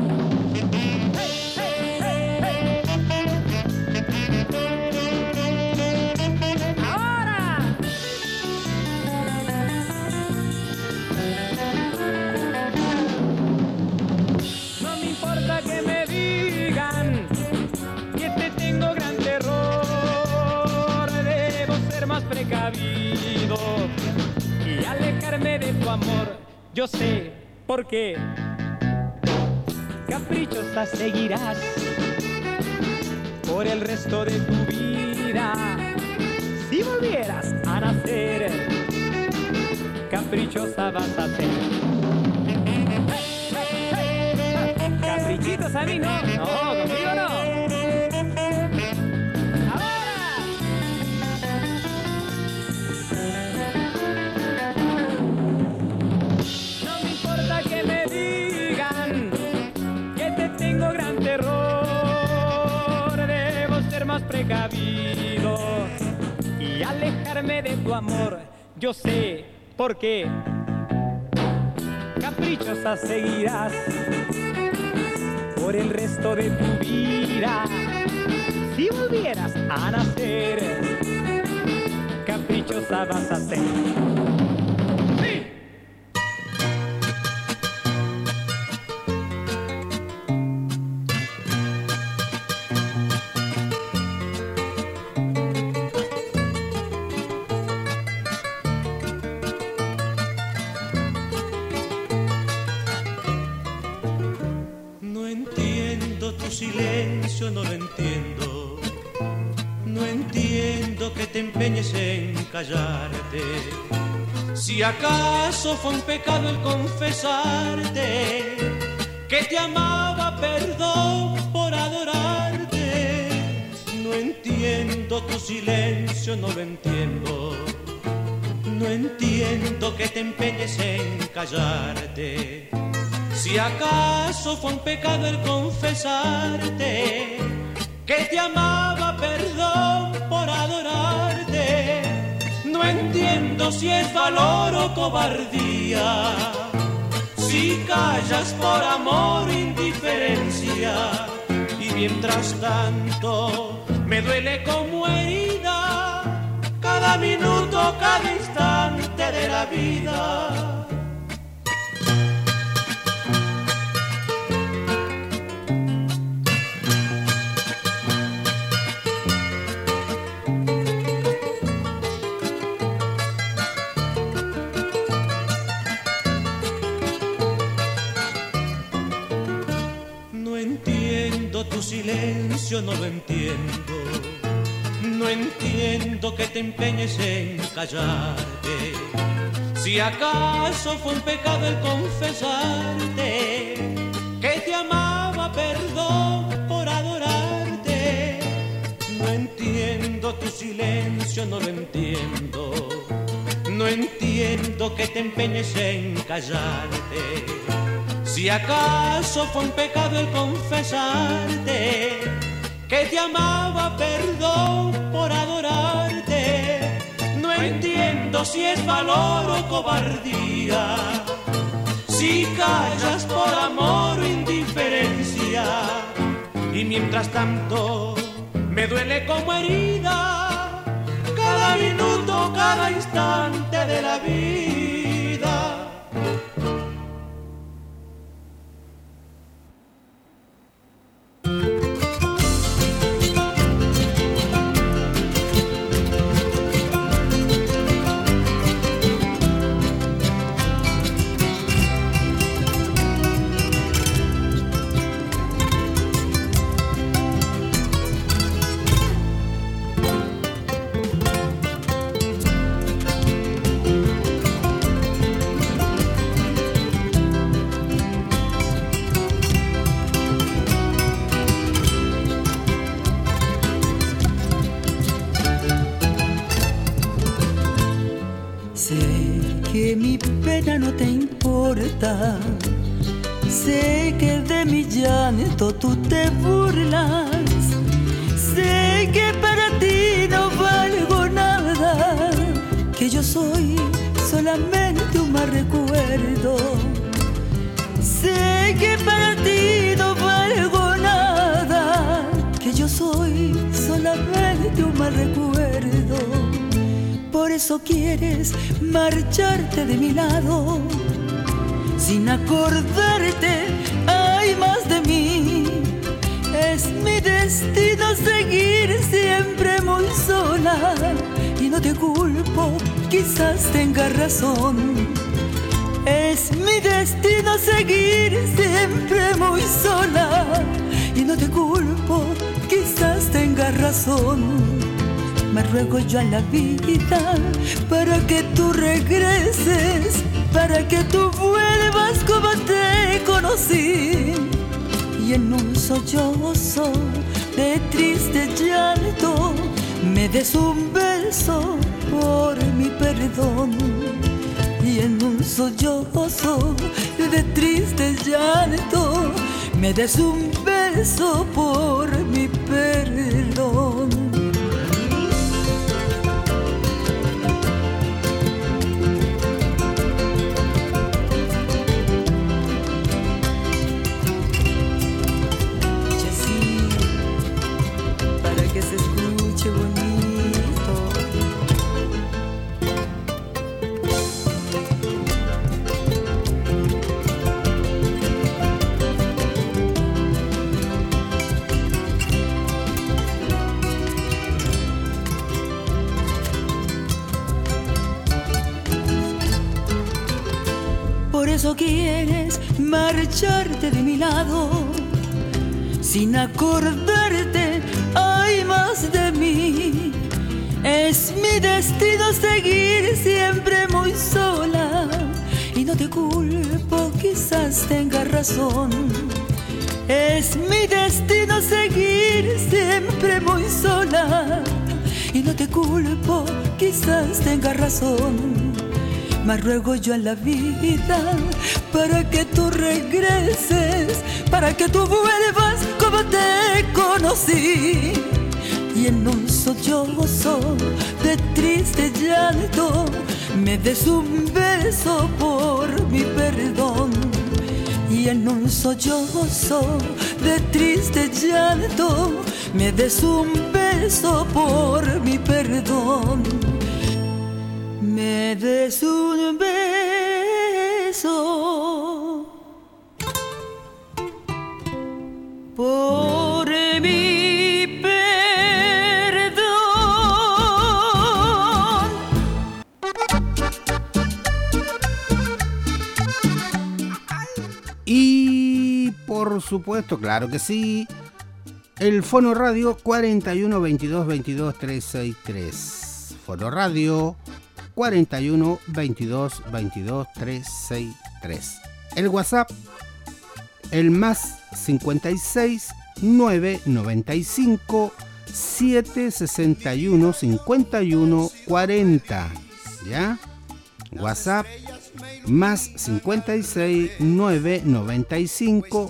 Precavido y alejarme de tu amor. Yo sé por qué. Caprichosa seguirás por el resto de tu vida. Si volvieras a nacer, caprichosa vas a ser. Caprichitos a mí no, conmigo no. Precavido y alejarme de tu amor. Yo sé por qué. Caprichosa seguirás por el resto de tu vida. Si volvieras a nacer, caprichosa vas a ser. silencio no lo entiendo. No entiendo que te empeñes en callarte. Si acaso fue un pecado el confesarte que te amaba, perdón por adorarte. No entiendo tu silencio, no lo entiendo. No entiendo que te empeñes en callarte. Si acaso fue un pecado el confesarte que te amaba, perdón por adorarte. No entiendo si es valor o cobardía, si callas por amor o indiferencia. Y mientras tanto me duele como herida cada minuto, cada instante de la vida. Tu silencio no lo entiendo. No entiendo que te empeñes en callarte. Si acaso fue un pecado el confesarte que te amaba, perdón por adorarte. No entiendo tu silencio, no lo entiendo. No entiendo que te empeñes en callarte. Si acaso fue un pecado el confesarte que te amaba, perdón por adorarte. No entiendo si es valor o cobardía, si callas por amor o indiferencia. Y mientras tanto me duele como herida cada minuto, cada instante de la vida. No te importa, sé que de mi llanto tú te burlas, sé que para ti no valgo nada, que yo soy solamente un mal recuerdo. Sé que para ti no valgo nada, que yo soy solamente un mal recuerdo. Por eso quieres marcharte de mi lado, sin acordarte, hay más de mí. Es mi destino seguir siempre muy sola, y no te culpo, quizás tengas razón. Es mi destino seguir siempre muy sola, y no te culpo, quizás tengas razón. Me ruego yo a la vida para que tú regreses, para que tú vuelvas como te conocí. Y en un sollozo de triste llanto me des un beso por mi perdón. Y en un sollozo de triste llanto me des un beso por mi perdón. Por eso quieres marcharte de mi lado, sin acordarte hay más de mí. Es mi destino seguir siempre muy sola y no te culpo, quizás tengas razón. Es mi destino seguir siempre muy sola y no te culpo, quizás tengas razón. Mas ruego yo a la vida para que tú regreses, para que tú vuelvas como te conocí. Y en un sollozo de triste llanto me des un beso por mi perdón. Y en un sollozo de triste llanto me des un beso por mi perdón. Me des un beso por mi perdón. Y por supuesto, claro que sí, el Fono Radio 41 22 22 363. Fono Radio 41 22 22 363. El WhatsApp, el más 56 995 761 51 40. ¿Ya? WhatsApp más 56 995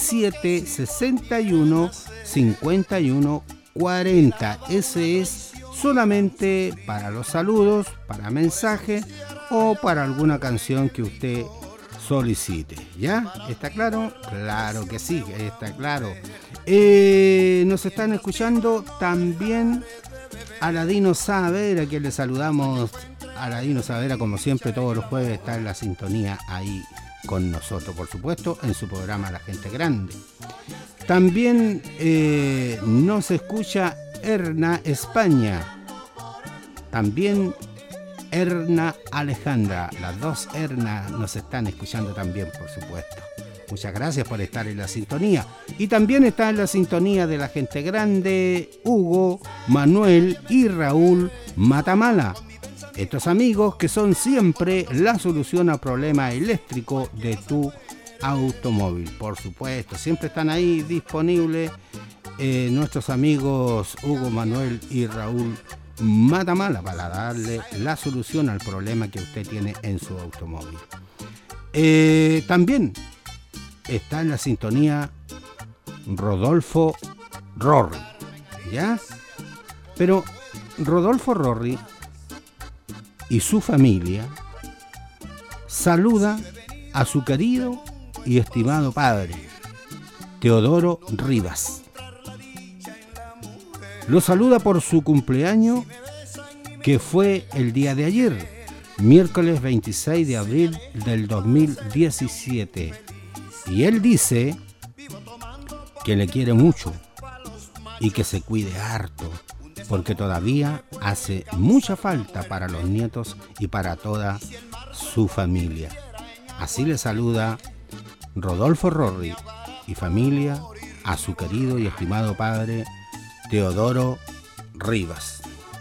761 51 40. Ese es solamente para los saludos, para mensajes o para alguna canción que usted solicite. ¿Ya? ¿Está claro? Claro que sí, está claro. Nos están escuchando también Aladino Saavedra, que le saludamos. Aladino Saavedra, como siempre, todos los jueves está en la sintonía ahí con nosotros, por supuesto, en su programa La Gente Grande. También nos escucha Erna España, también Erna Alejandra, las dos Erna nos están escuchando también, por supuesto. Muchas gracias por estar en la sintonía. Y también está en la sintonía de La Gente Grande Hugo, Manuel y Raúl Matamala. Estos amigos que son siempre la solución al problema eléctrico de tu automóvil. Por supuesto, siempre están ahí disponibles nuestros amigos Hugo, Manuel y Raúl Matamala para darle la solución al problema que usted tiene en su automóvil. También está en la sintonía Rodolfo Rorri, ¿ya? Pero Rodolfo Rorri y su familia saluda a su querido y estimado padre, Teodoro Rivas. Lo saluda por su cumpleaños, que fue el día de ayer, miércoles 26 de abril del 2017. Y él dice que le quiere mucho y que se cuide harto, porque todavía hace mucha falta para los nietos y para toda su familia. Así le saluda Rodolfo Rorri y familia a su querido y estimado padre Teodoro Rivas.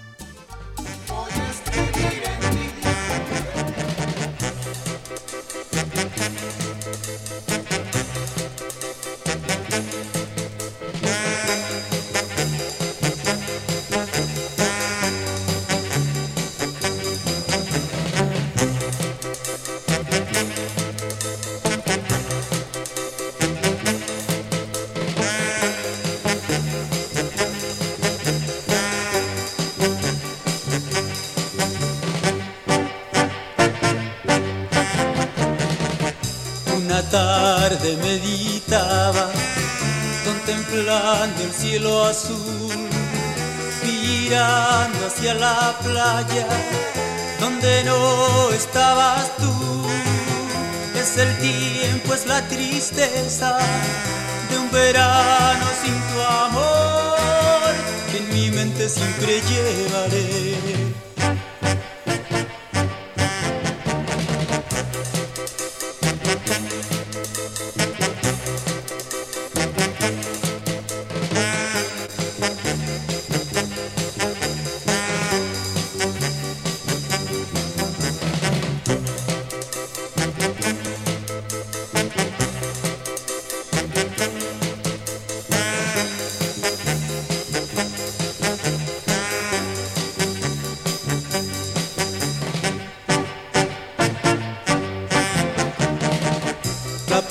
Tarde meditaba, contemplando el cielo azul, mirando hacia la playa, donde no estabas tú. Es el tiempo, es la tristeza de un verano sin tu amor, que en mi mente siempre llevaré.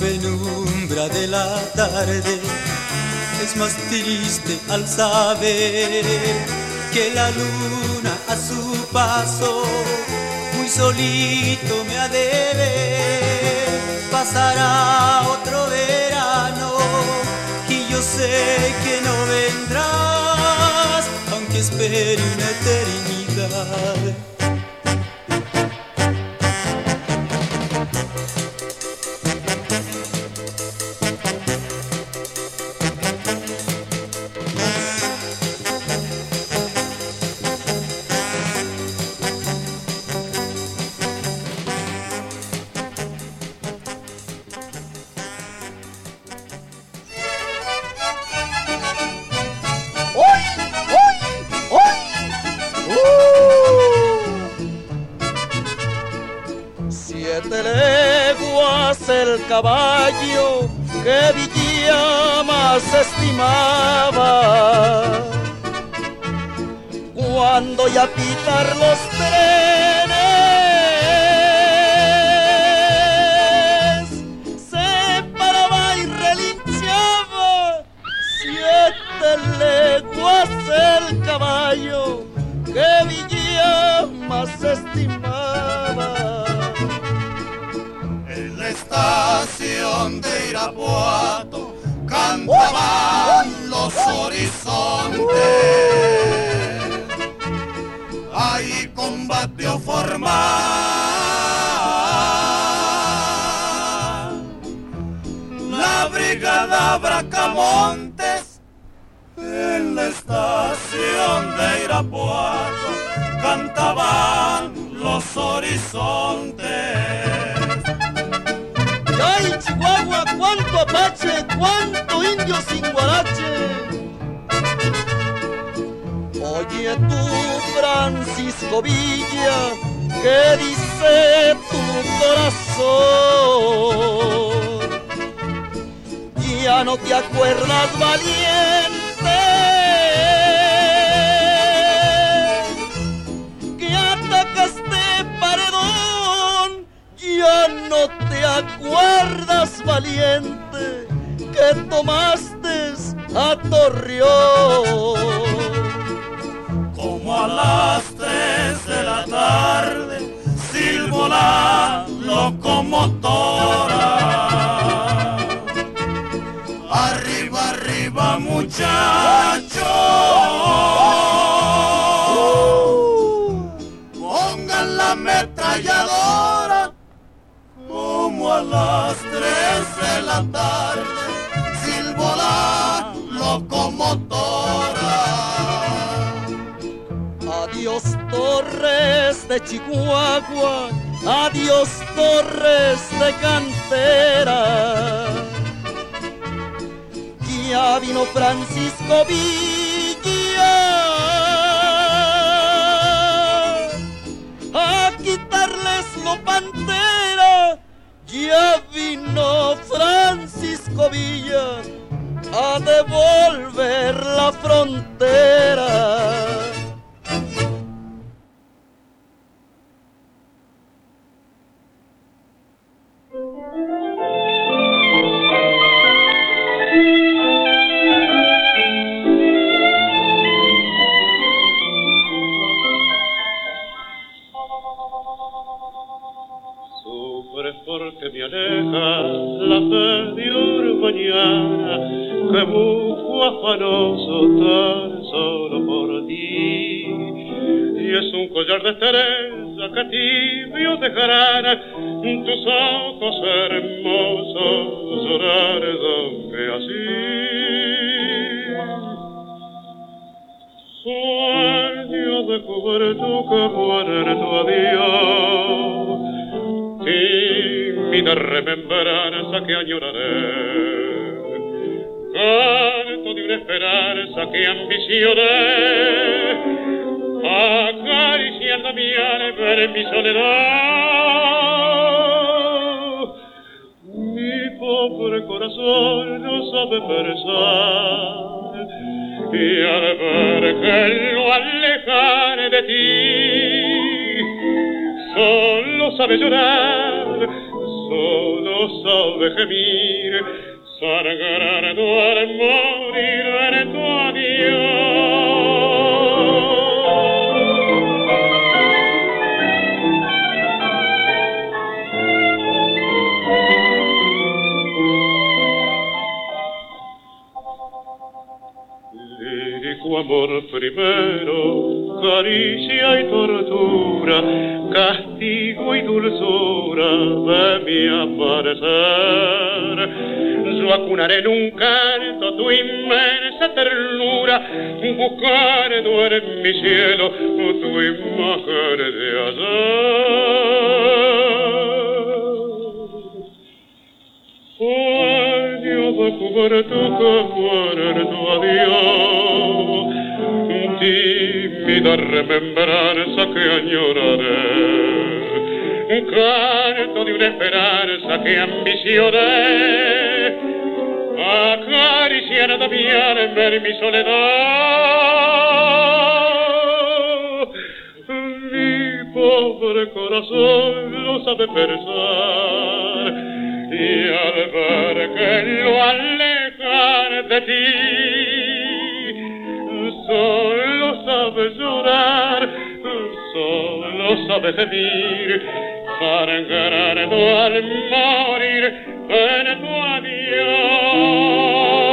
penumbra de la tarde es más triste al saber que la luna a su paso muy solito me ha de ver. Pasará otro verano y yo sé que no vendrás, aunque espere una eternidad. El caballo que Villa más estimaba, cuando ya pitar los trenes se paraba y relinchaba. 7 leguas el caballo que Villa más estimaba. Estación de Irapuato cantaban los horizontes. Ahí combatió formal la brigada Bracamontes. En la estación de Irapuato cantaban los horizontes. ¡Ay, Chihuahua! ¡Cuánto apache! ¡Cuánto indio sin guarache! Oye tú, Francisco Villa, ¿qué dice tu corazón? Ya no te acuerdas, valiente, que atacaste paredón. Ya no te acuerdas, valiente, que tomaste a Torreón. Como a las 3 de la tarde silbó la locomotora. Arriba, arriba, muchachos, pongan la ametralladora. Como a las 3 de la tarde silbó la locomotora. Adiós Torres de Chihuahua, adiós Torres de Cantera. Ya vino Francisco Villa a quitarles lo pantera. Ya vino Francisco Villa a devolver la frontera. Porque me aleja la fe de una mañana que busco afanoso tan solo por ti. Y es un collar de cereza que tibio dejarán tus ojos hermosos llorar donde así. Sueño de cubierto que muere tu adiós. Tímida remembranza que añoraré, canto de una esperanza que ambicioné, acariciando mi alma en mi soledad. Mi pobre corazón no sabe pensar, y al ver que lo alejan de ti, solo sabe llorar, solo sabe gemir, Sagrado al morir en tu Lírico amor primero, caricia y tortura, castigo y dulzura de mi amanecer. Yo acunaré en un canto tu inmensa ternura, buscando en mi cielo tu imagen de ayer. Sueño de juventud que muere en tu adiós, tímida remembranza que añoraré, canto de una esperanza que ambicioné, acariciar de mi alma en mi soledad. Mi pobre corazón lo sabe pensar, y al ver que lo alejan de ti, solo sabe llorar, solo sabe gemir, sangrando al morir en tu adiós.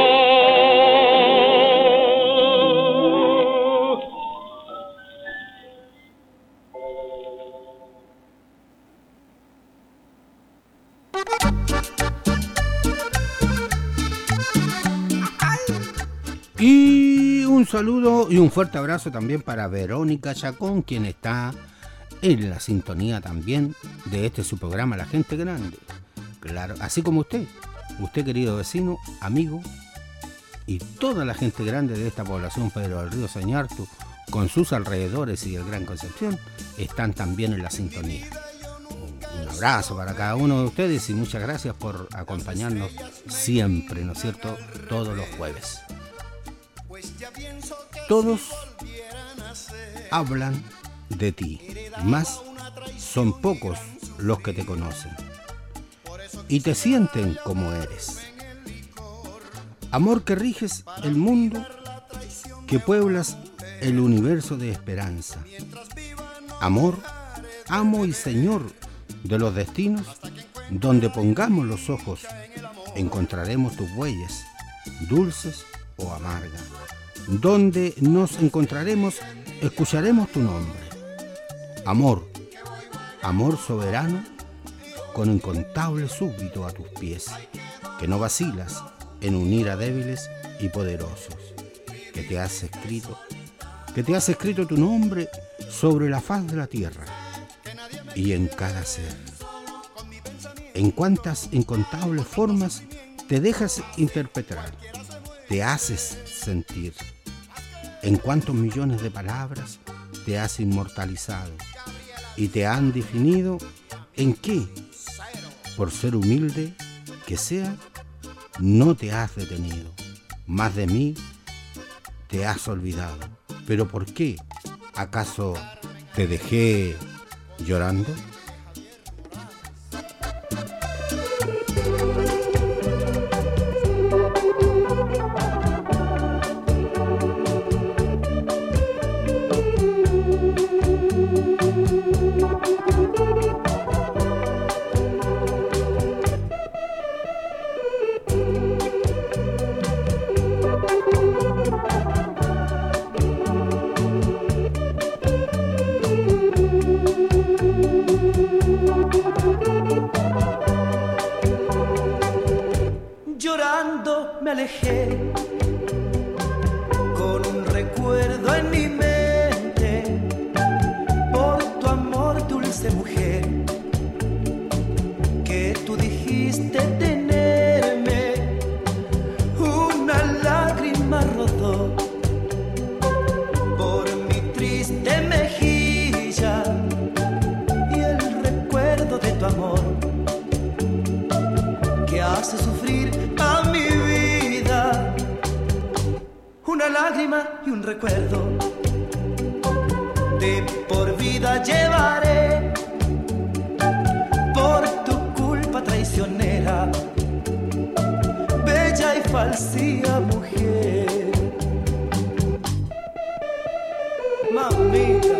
Y un saludo y un fuerte abrazo también para Verónica Chacón, quien está en la sintonía también de este su programa La Gente Grande. Claro, así como usted querido vecino, amigo y toda la gente grande de esta población Pedro del Río Sañartu, con sus alrededores y el Gran Concepción, están también en la sintonía. Un abrazo para cada uno de ustedes y muchas gracias por acompañarnos siempre, ¿no es cierto?, todos los jueves. Todos hablan de ti, mas son pocos los que te conocen y te sienten como eres. Amor que riges el mundo, que pueblas el universo de esperanza. Amor, amo y señor de los destinos, donde pongamos los ojos, encontraremos tus huellas, dulces o amargas. Donde nos encontraremos, escucharemos tu nombre. Amor, amor soberano, con incontable súbito a tus pies, que no vacilas en unir a débiles y poderosos, que te has escrito tu nombre sobre la faz de la tierra y en cada ser. En cuántas incontables formas te dejas interpretar, te haces sentir. En cuántos millones de palabras te has inmortalizado y te han definido en qué, por ser humilde que sea, no te has detenido. Más de mí te has olvidado. ¿Pero por qué? ¿Acaso te dejé llorando? Llorando me alejé, con un recuerdo en mi mente, por tu amor, dulce mujer, que tú dijiste tenerme. Una lágrima rodó por mi triste mejilla, y el recuerdo de tu amor que hace sufrir a mi vida. Una lágrima y un recuerdo de por vida llevaré. Por tu culpa traeré falsía mujer. Mamita.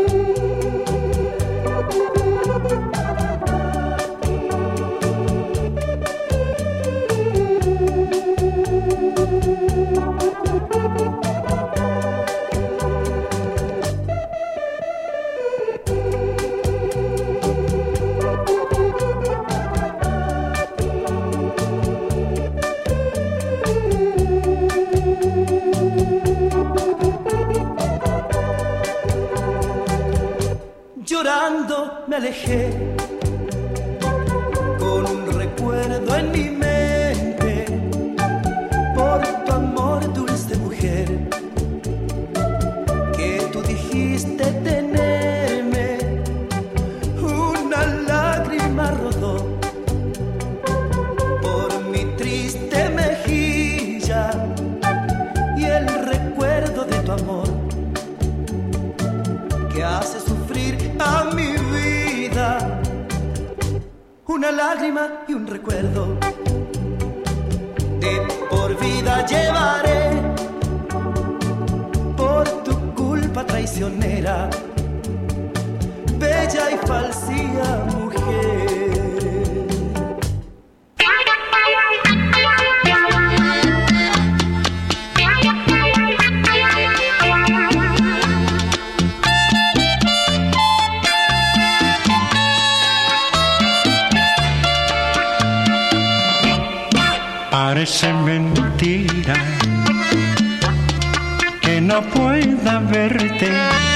Llorando me alejé con un recuerdo en mi mente por tu amor, dulce mujer, que tú dijiste tenerme. Una lágrima rodó por mi triste mejilla y el recuerdo de tu amor que hace sufrir a mi vida. Una lágrima y un recuerdo de por vida llevaré por tu culpa traicionera, bella y falsía mujer. Parece mentira que no pueda verte,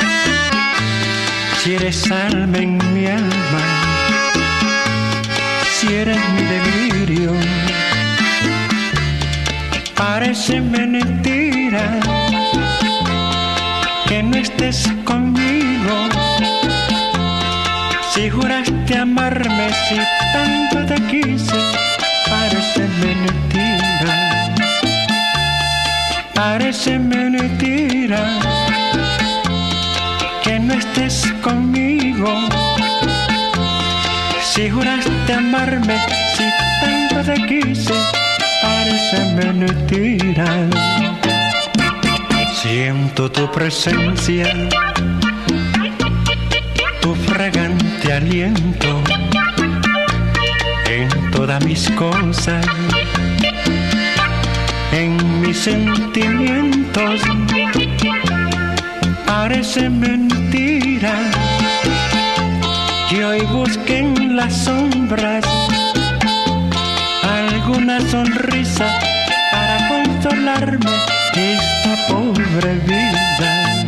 si eres alma en mi alma, si eres mi delirio. Parece mentira que no estés conmigo, si juraste amarme, si tanto te quise. Parece mentira, parece mentira que no estés conmigo, si juraste amarme, si tanto te quise. Parece mentira. Siento tu presencia, tu fragante aliento en todas mis cosas, en mis sentimientos. Parece mentira que hoy busque en las sombras alguna sonrisa para consolarme esta pobre vida.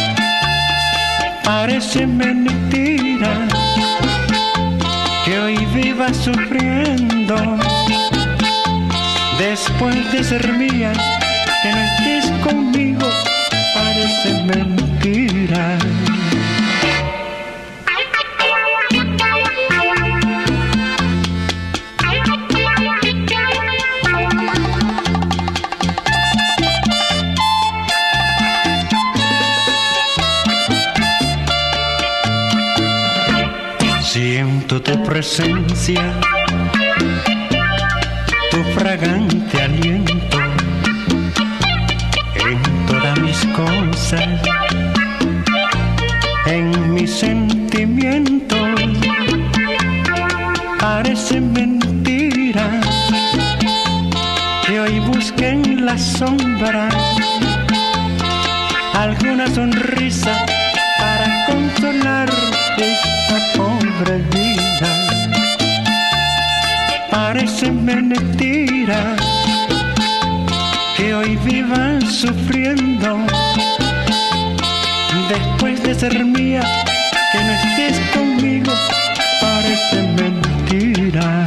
Parece mentira que hoy viva sufriendo después de ser mía, que no estés conmigo. Parece mentira. Siento tu presencia, tu fragante aliento en todas mis cosas, en mis sentimientos. Parece mentira que hoy busque en las sombras alguna sonrisa para consolar esta pobre vida. Parece mentira que hoy vivan sufriendo después de ser mía, que no estés conmigo. Parece mentira.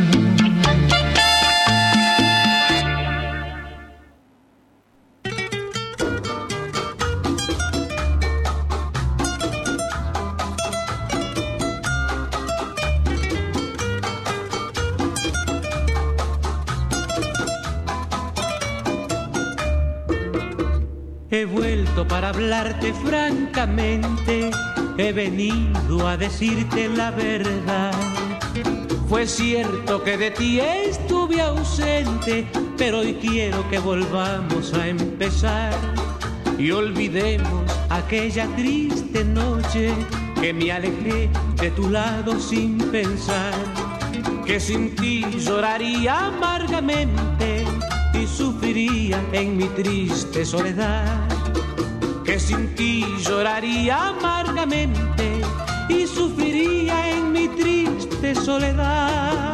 He vuelto para hablarte francamente, he venido a decirte la verdad. Fue cierto que de ti estuve ausente, pero hoy quiero que volvamos a empezar y olvidemos aquella triste noche que me alejé de tu lado sin pensar, que sin ti lloraría amargamente y sufriría en mi triste soledad, que sin ti lloraría amargamente y sufriría en mi triste soledad.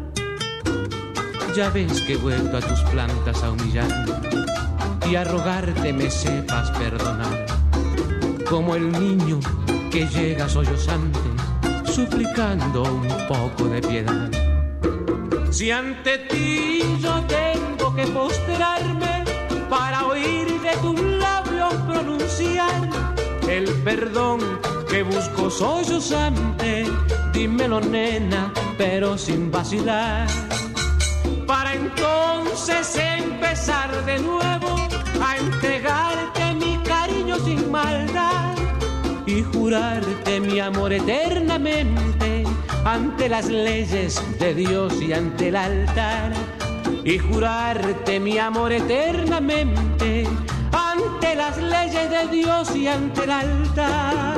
Ya ves que he vuelto a tus plantas a humillarme y a rogarte me sepas perdonar, como el niño que llega sollozante suplicando un poco de piedad. Si ante ti yo tengo que postrarme para oír de tus labios pronunciar el perdón que busco sollozante, dímelo nena, pero sin vacilar, para entonces empezar de nuevo a entregarte mi cariño sin maldad y jurarte mi amor eternamente ante las leyes de Dios y ante el altar, y jurarte mi amor eternamente ante las leyes de Dios y ante el altar.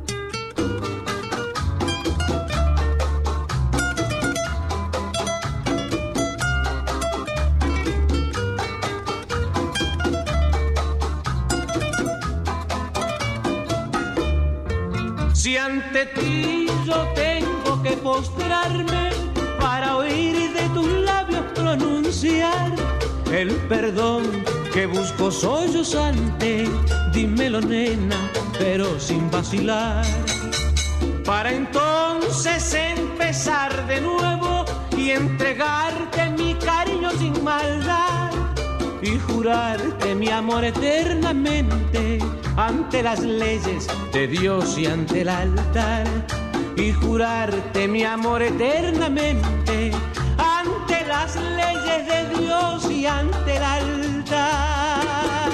Si ante ti yo tengo que postrarme para oír de tus labios pronunciar el perdón que busco sollozante, dímelo nena, pero sin vacilar, para entonces empezar de nuevo y entregarte mi cariño sin maldad y jurarte mi amor eternamente ante las leyes de Dios y ante el altar, y jurarte mi amor eternamente ante las leyes de Dios y ante el altar.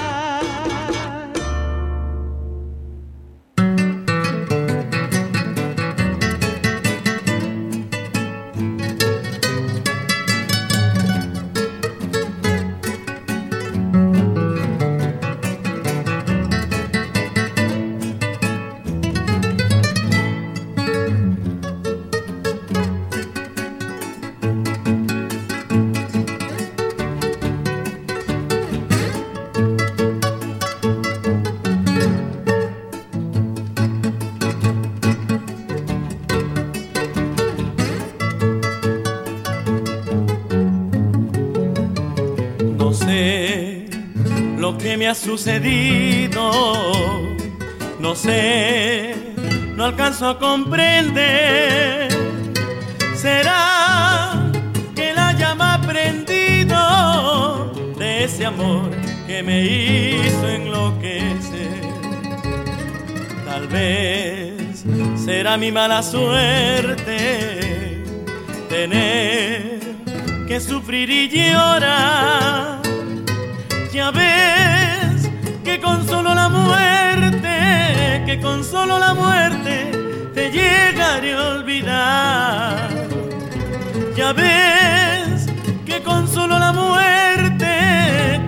Me ha sucedido, no sé, no alcanzo a comprender. ¿Será que la llama prendido de ese amor que me hizo enloquecer? Tal vez será mi mala suerte tener que sufrir y llorar. Ya ves que con solo la muerte te llegaré a olvidar. Ya ves que con solo la muerte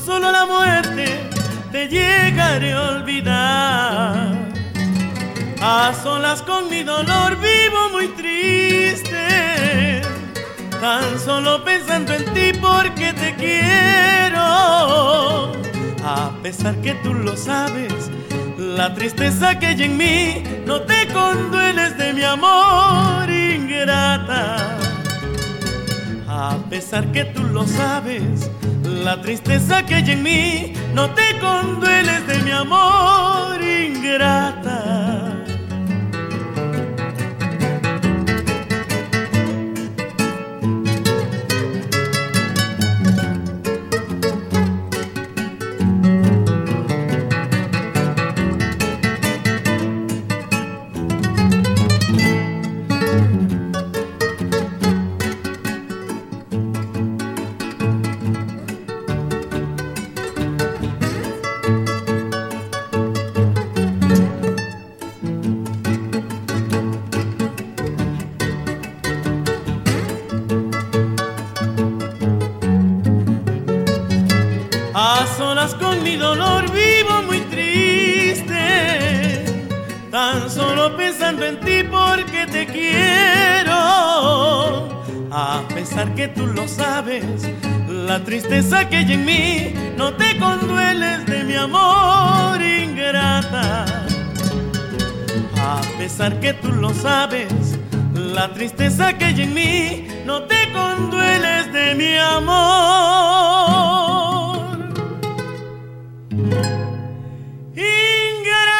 te llegaré a olvidar. A solas con mi dolor vivo muy triste, tan solo pensando en ti porque te quiero. A pesar que tú lo sabes, la tristeza que hay en mí, no te condueles de mi amor ingrata. A pesar que tú lo sabes, la tristeza que hay en mí, no te condueles de mi amor ingrata. en mi dolor vivo muy triste, tan solo pensando en ti porque te quiero. A pesar que tú lo sabes, la tristeza que hay en mí, no te condueles de mi amor ingrata. A pesar que tú lo sabes, la tristeza que hay en mí, no te condueles de mi amor ingrata.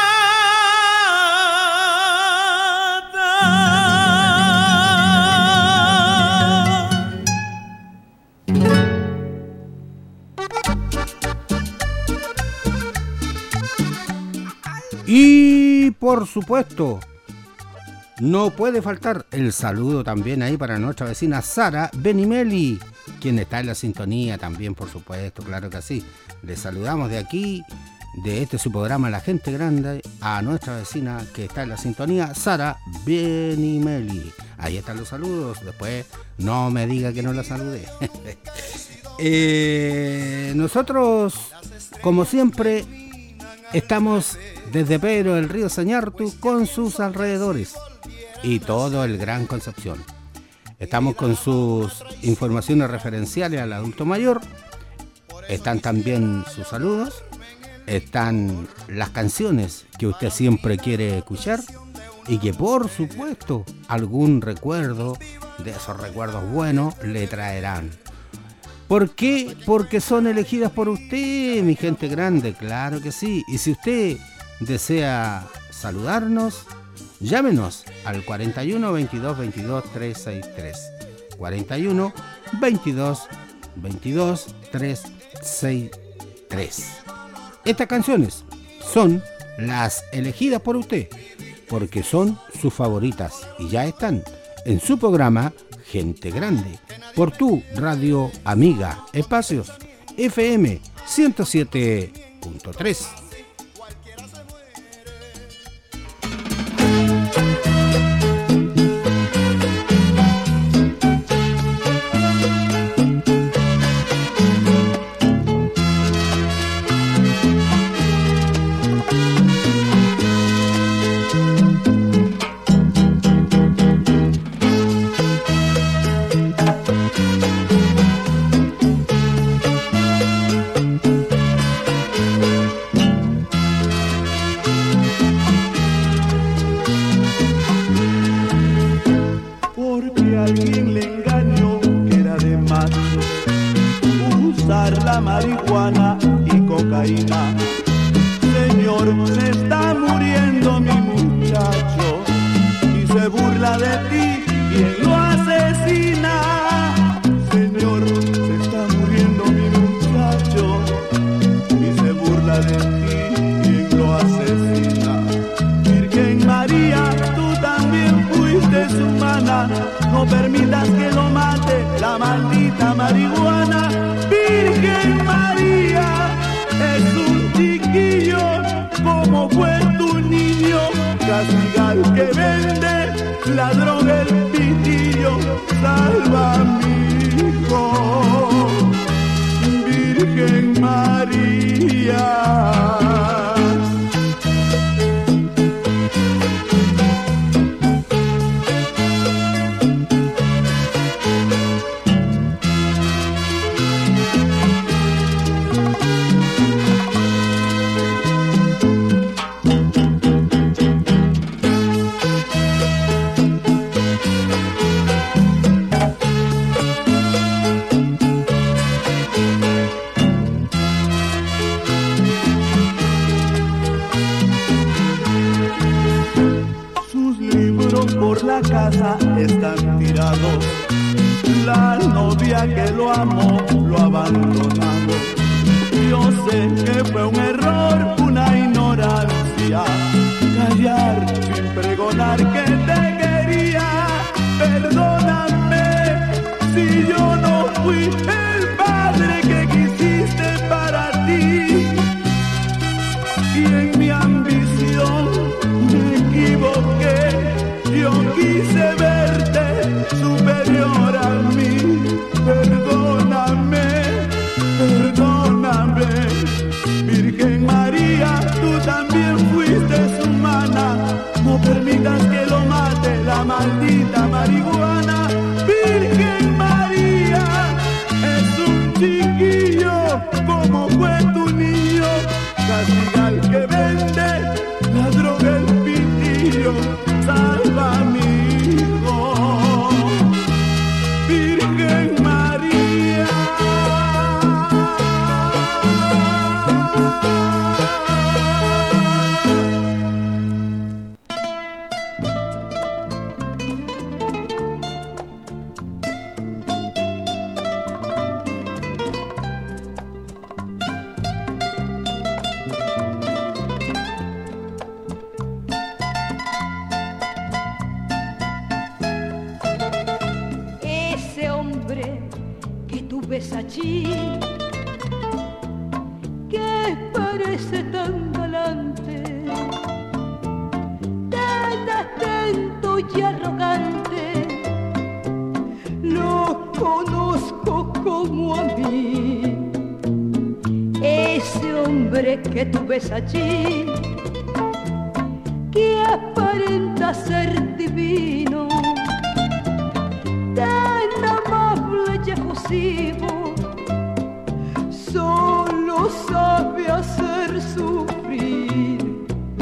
Y por supuesto, no puede faltar el saludo también ahí para nuestra vecina Sara Benimeli, quien está en la sintonía también, por supuesto, claro que sí. Le saludamos de aquí, de este su programa La Gente Grande, a nuestra vecina que está en la sintonía, Sara Benimeli. Ahí están los saludos, después no me diga que no la saludé. Nosotros, como siempre, estamos desde Pedro del Río Sañartu con sus alrededores y todo el Gran Concepción. Estamos con sus informaciones referenciales al adulto mayor, están también sus saludos, están las canciones que usted siempre quiere escuchar y que por supuesto algún recuerdo de esos recuerdos buenos le traerán. ¿Por qué? Porque son elegidas por usted, mi gente grande, claro que sí. Y si usted desea saludarnos, llámenos al 41 22 22 363. 41 22 22 363. Estas canciones son las elegidas por usted, porque son sus favoritas y ya están en su programa Gente Grande, por tu radio amiga Espacios FM 107.3. Marihuana y cocaína. Señor, se está muriendo mi muchacho y se burla de ti, ¿quién lo asesina? Señor, se está muriendo mi muchacho y se burla de ti, ¿quién lo asesina? Virgen María, tú también fuiste humana, no permitas que lo mate la maldita marihuana. Virgen María, es un chiquillo, como fue tu niño, castiga al que vende la droga, el pitillo, salva a mi hijo. Virgen María. La casa están tirados, la novia que lo amó lo ha abandonado. Yo sé que fue un error, una ignorancia, callar sin pregonar que te quería. Perdóname si yo no fui el padre que quisiste para ti, y en mi ambición me equivoqué. Yo quise verte superior a mí. Perdóname, perdóname, besachín, que parece tan galante, tan atento y arrogante, lo conozco como a mí. Ese hombre que tú ves allí, que aparenta ser divino, tan amable y efusivo, solo sabe hacer sufrir.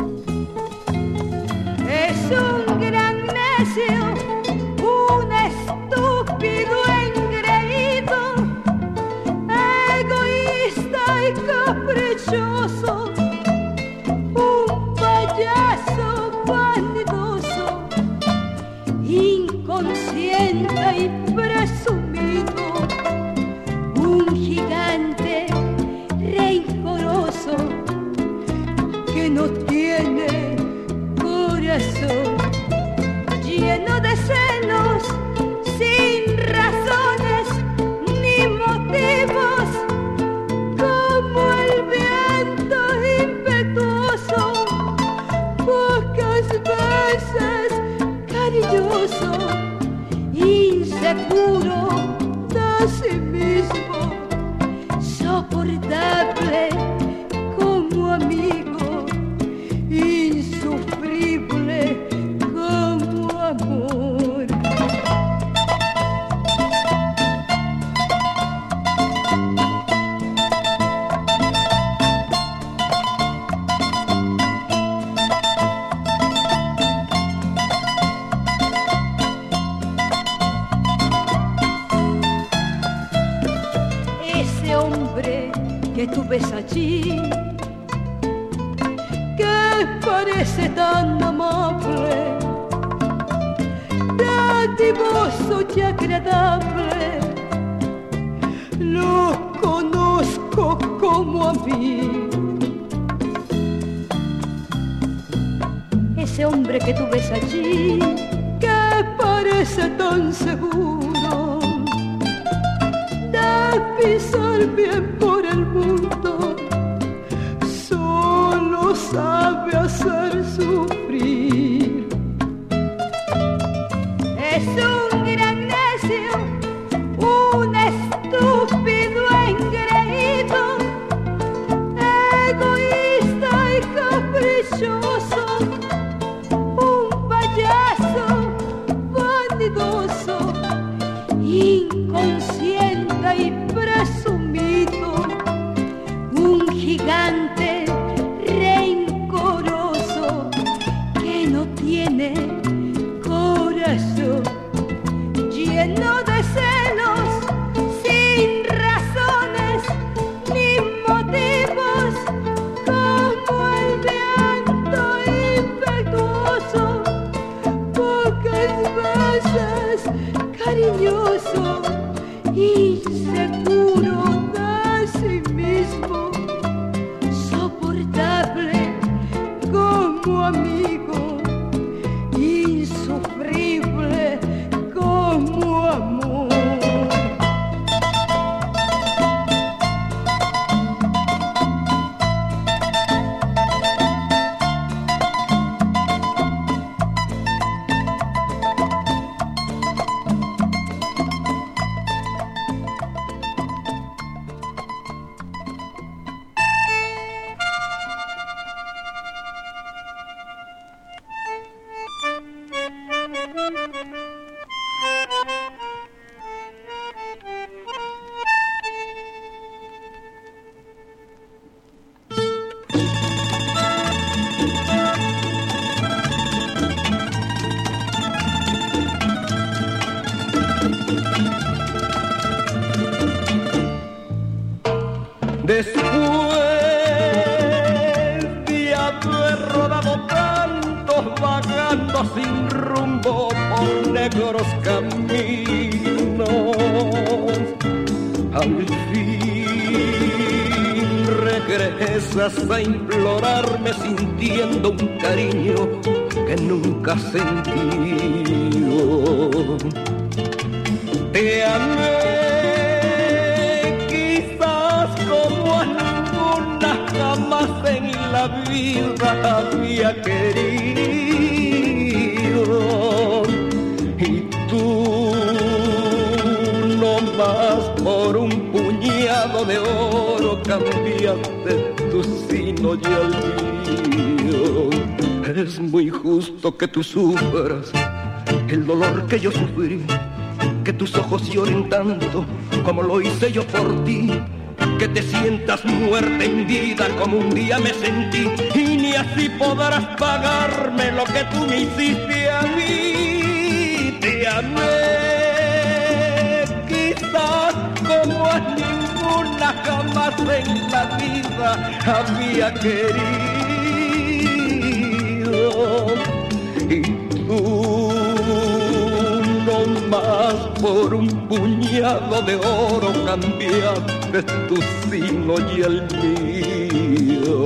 Es un gran necio, un estúpido engreído, egoísta y caprichoso, un payaso vanidoso, inconsciente y presumido, un gigante rencoroso que no tiene corazón, lleno de celos, sin razones ni motivos, como el viento impetuoso, pocas veces cariñoso, inseguro de sí mismo, soportable como amigo, insufrible como amor. Ese hombre que tú ves allí, que parece tan amable, dadivoso y agradable, lo conozco como a mí. Ese hombre que tú ves allí, que parece tan seguro de pisar bien por el mundo, solo sabe hacer sufrir. Es un gran necio, un estúpido engreído, egoísta y caprichoso, un payaso vanidoso, inconsciente y presumido, un gigante rencoroso que no tiene corazón, lleno de celos, sin razones ni motivos, como el viento impetuoso, pocas veces cariñoso, inseguro de sí mismo, soportable como amigo, insufrible como amor. Después de haber rodado tantos vagando sin rumbo por negros caminos, al fin regresas a implorarme sintiendo un cariño que nunca has sentido. Te amé la vida había querido. Y tú nomás por un puñado de oro cambiaste tu sino y el mío. Es muy justo que tú sufras el dolor que yo sufrí, que tus ojos lloren tanto como lo hice yo por ti, que te sientas muerta en vida como un día me sentí, y ni así podrás pagarme lo que tú me hiciste a mí. Te amé, quizás como a ninguna jamás en la vida había querido. Y tú nomás por un puñado de oro cambiaste tu sino y el mío.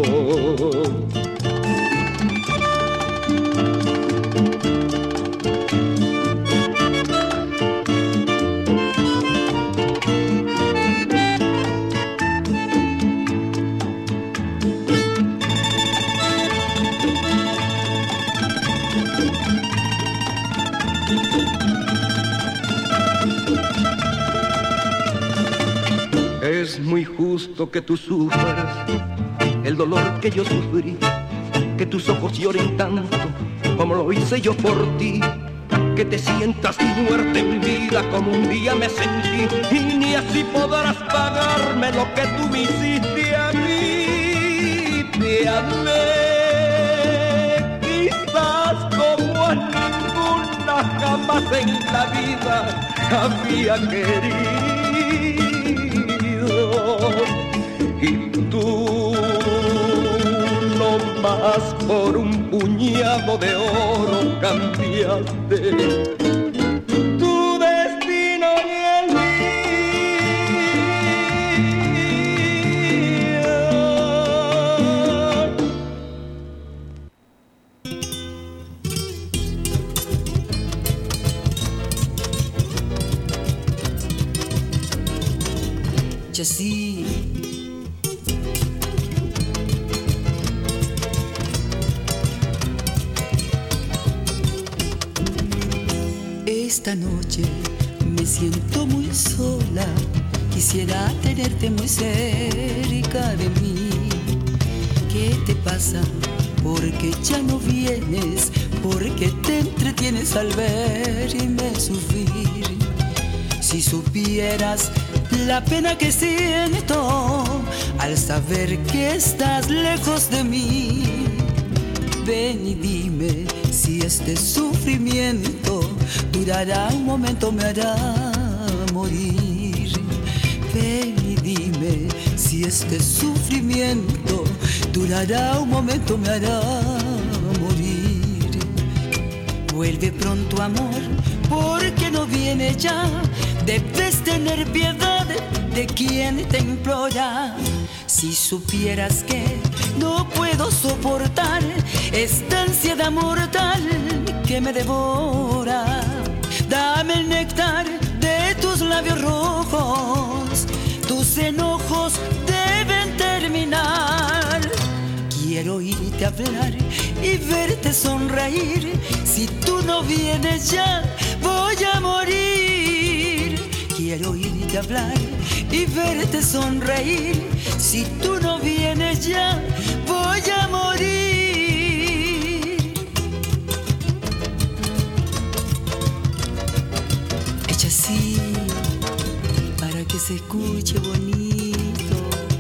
Es muy justo que tú sufras el dolor que yo sufrí, que tus ojos lloren tanto como lo hice yo por ti, que te sientas muerta en vida como un día me sentí, y ni así podrás pagarme lo que tú me hiciste a mí. Te amé, quizás como a ninguna jamás en la vida había querido. Y tú nomás por un puñado de oro cambiaste tu destino y el mío. Jessy. Esta noche me siento muy sola, quisiera tenerte muy cerca de mí. ¿Qué te pasa? Porque ya no vienes, porque te entretienes al verme sufrir. Si supieras la pena que siento al saber que estás lejos de mí. Ven y dime si este sufrimiento durará un momento, me hará morir. Ven y dime si este sufrimiento durará un momento, me hará morir. Vuelve pronto, amor, porque no viene ya. Debes tener piedad de quien te implora. Si supieras que no puedo soportar esta ansiedad mortal que me devora. Dame el néctar de tus labios rojos, tus enojos deben terminar. Quiero oírte hablar y verte sonreír. Si tú no vienes ya, voy a morir. Quiero oírte hablar y verte sonreír. Si tú no vienes ya, voy a morir. Echa así para que se escuche bonito.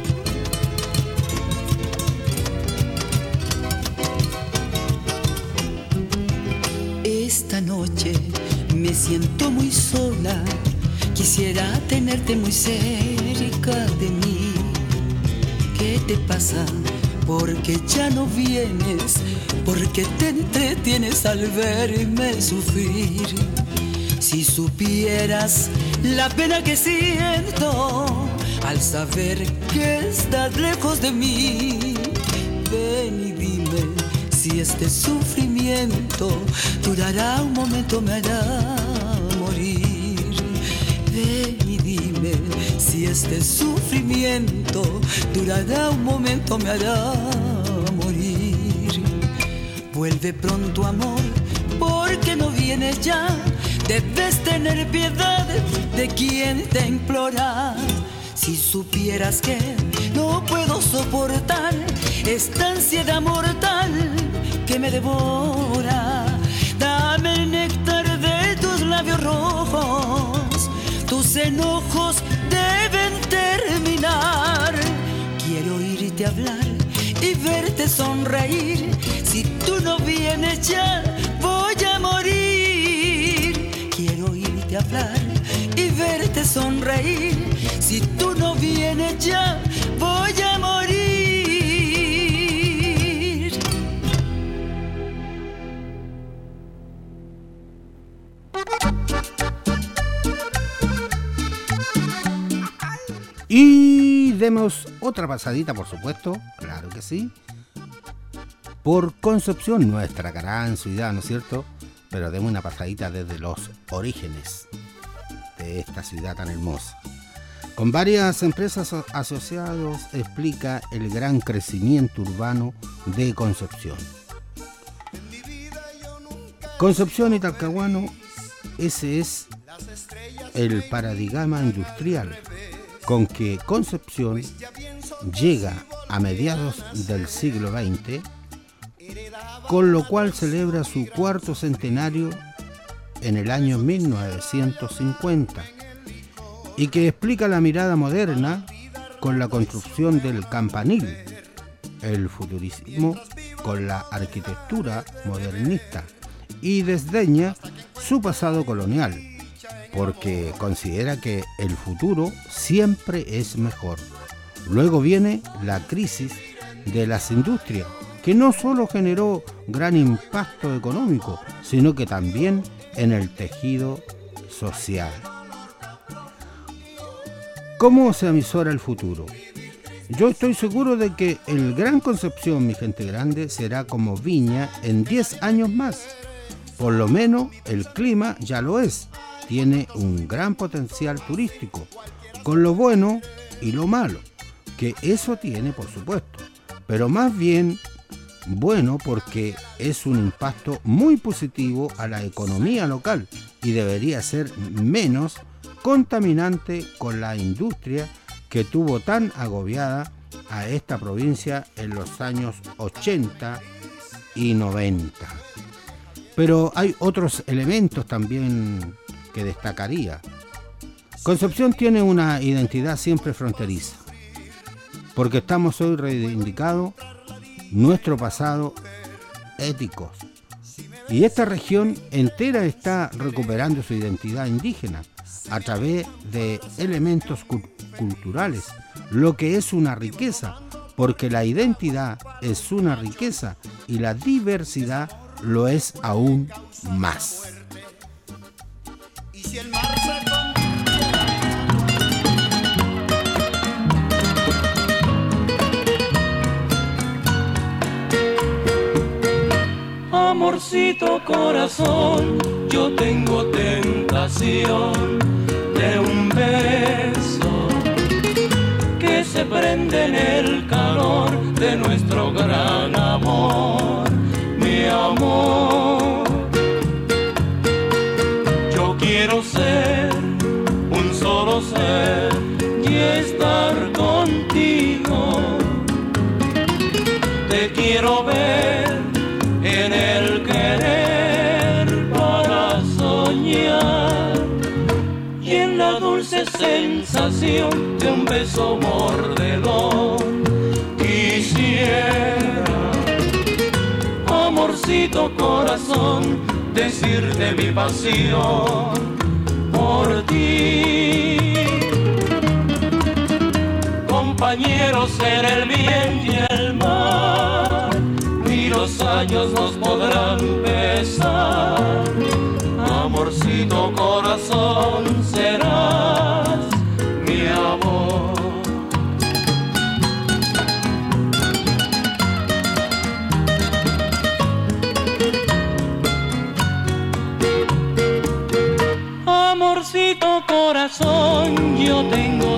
Esta noche me siento muy sola, quisiera tenerte muy cerca de mí. ¿Qué te pasa? Porque ya no vienes, porque te entretienes al verme sufrir. Si supieras la pena que siento al saber que estás lejos de mí. Ven y dime si este sufrimiento durará un momento, me hará morir. Ven y dime si este sufrimiento durará un momento, me hará morir. Vuelve pronto, amor, porque no vienes ya. Debes tener piedad de quien te implora. Si supieras que no puedo soportar esta ansiedad mortal que me devora. Dame el néctar de tus labios rojos, tus enojos deben terminar. Quiero oírte hablar y verte sonreír. Si tú no vienes ya, voy a morir. Quiero oírte hablar y verte sonreír. Si tú no vienes ya, voy a morir. Y demos otra pasadita, por supuesto, claro que sí, por Concepción, nuestra gran ciudad, ¿no es cierto? Pero demos una pasadita desde los orígenes de esta ciudad tan hermosa. Con varias empresas asociadas explica el gran crecimiento urbano de Concepción. Concepción y Talcahuano, ese es el paradigma industrial con que Concepción llega a mediados del siglo XX, con lo cual celebra su cuarto centenario en el año 1950, y que explica la mirada moderna con la construcción del campanil, el futurismo con la arquitectura modernista, y desdeña su pasado colonial, porque considera que el futuro siempre es mejor. Luego viene la crisis de las industrias, que no solo generó gran impacto económico, sino que también en el tejido social. ¿Cómo se avisora el futuro? Yo estoy seguro de que el Gran Concepción, mi gente grande, será como Viña en 10 años más. Por lo menos el clima ya lo es. Tiene un gran potencial turístico, con lo bueno y lo malo, que eso tiene, por supuesto, pero más bien bueno porque es un impacto muy positivo a la economía local y debería ser menos contaminante con la industria que tuvo tan agobiada a esta provincia en los años 80 y 90. Pero hay otros elementos también que destacaría. Concepción tiene una identidad siempre fronteriza, porque estamos hoy reivindicando nuestro pasado ético, y esta región entera está recuperando su identidad indígena a través de elementos culturales, lo que es una riqueza, porque la identidad es una riqueza y la diversidad lo es aún más. Si el mar se Amorcito corazón, yo tengo tentación de un beso que se prende en el calor de nuestro gran amor, mi amor. Quiero ser un solo ser y estar contigo. Te quiero ver en el querer para soñar y en la dulce sensación de un beso mordedor. Quisiera, amorcito corazón, decirte mi pasión por ti. Compañeros en el bien y el mal, ni los años nos podrán pesar. Amorcito corazón, serás mi amor. Amorcito corazón, yo tengo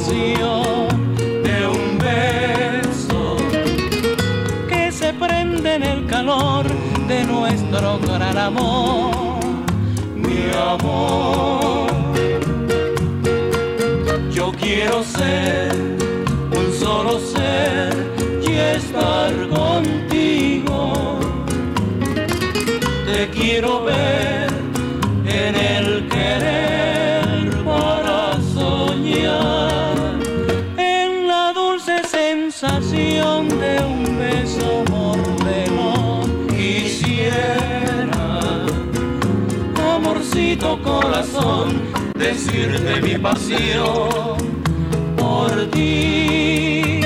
tentación de un beso que se prende en el calor de nuestro gran amor, mi amor. Yo quiero ser un solo ser y estar contigo. Te quiero ver en el querer para soñar, en la dulce sensación de un beso mordedor. Quisiera, amorcito corazón, decirte mi pasión por ti.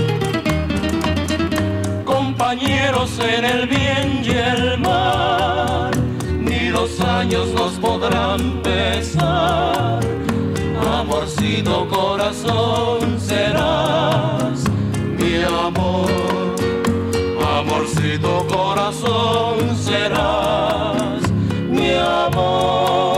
Compañeros en el bien y el mal, ni los años nos podrán pesar. Amorcito corazón, serás mi amor. Amorcito corazón, serás mi amor.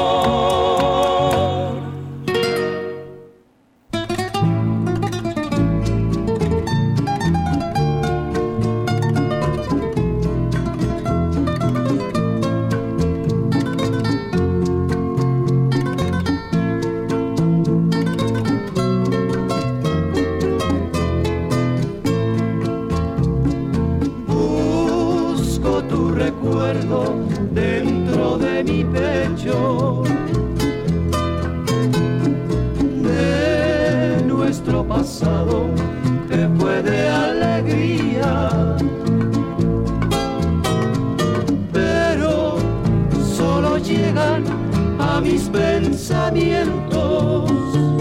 Dentro de mi pecho, de nuestro pasado que fue de alegría, pero solo llegan a mis pensamientos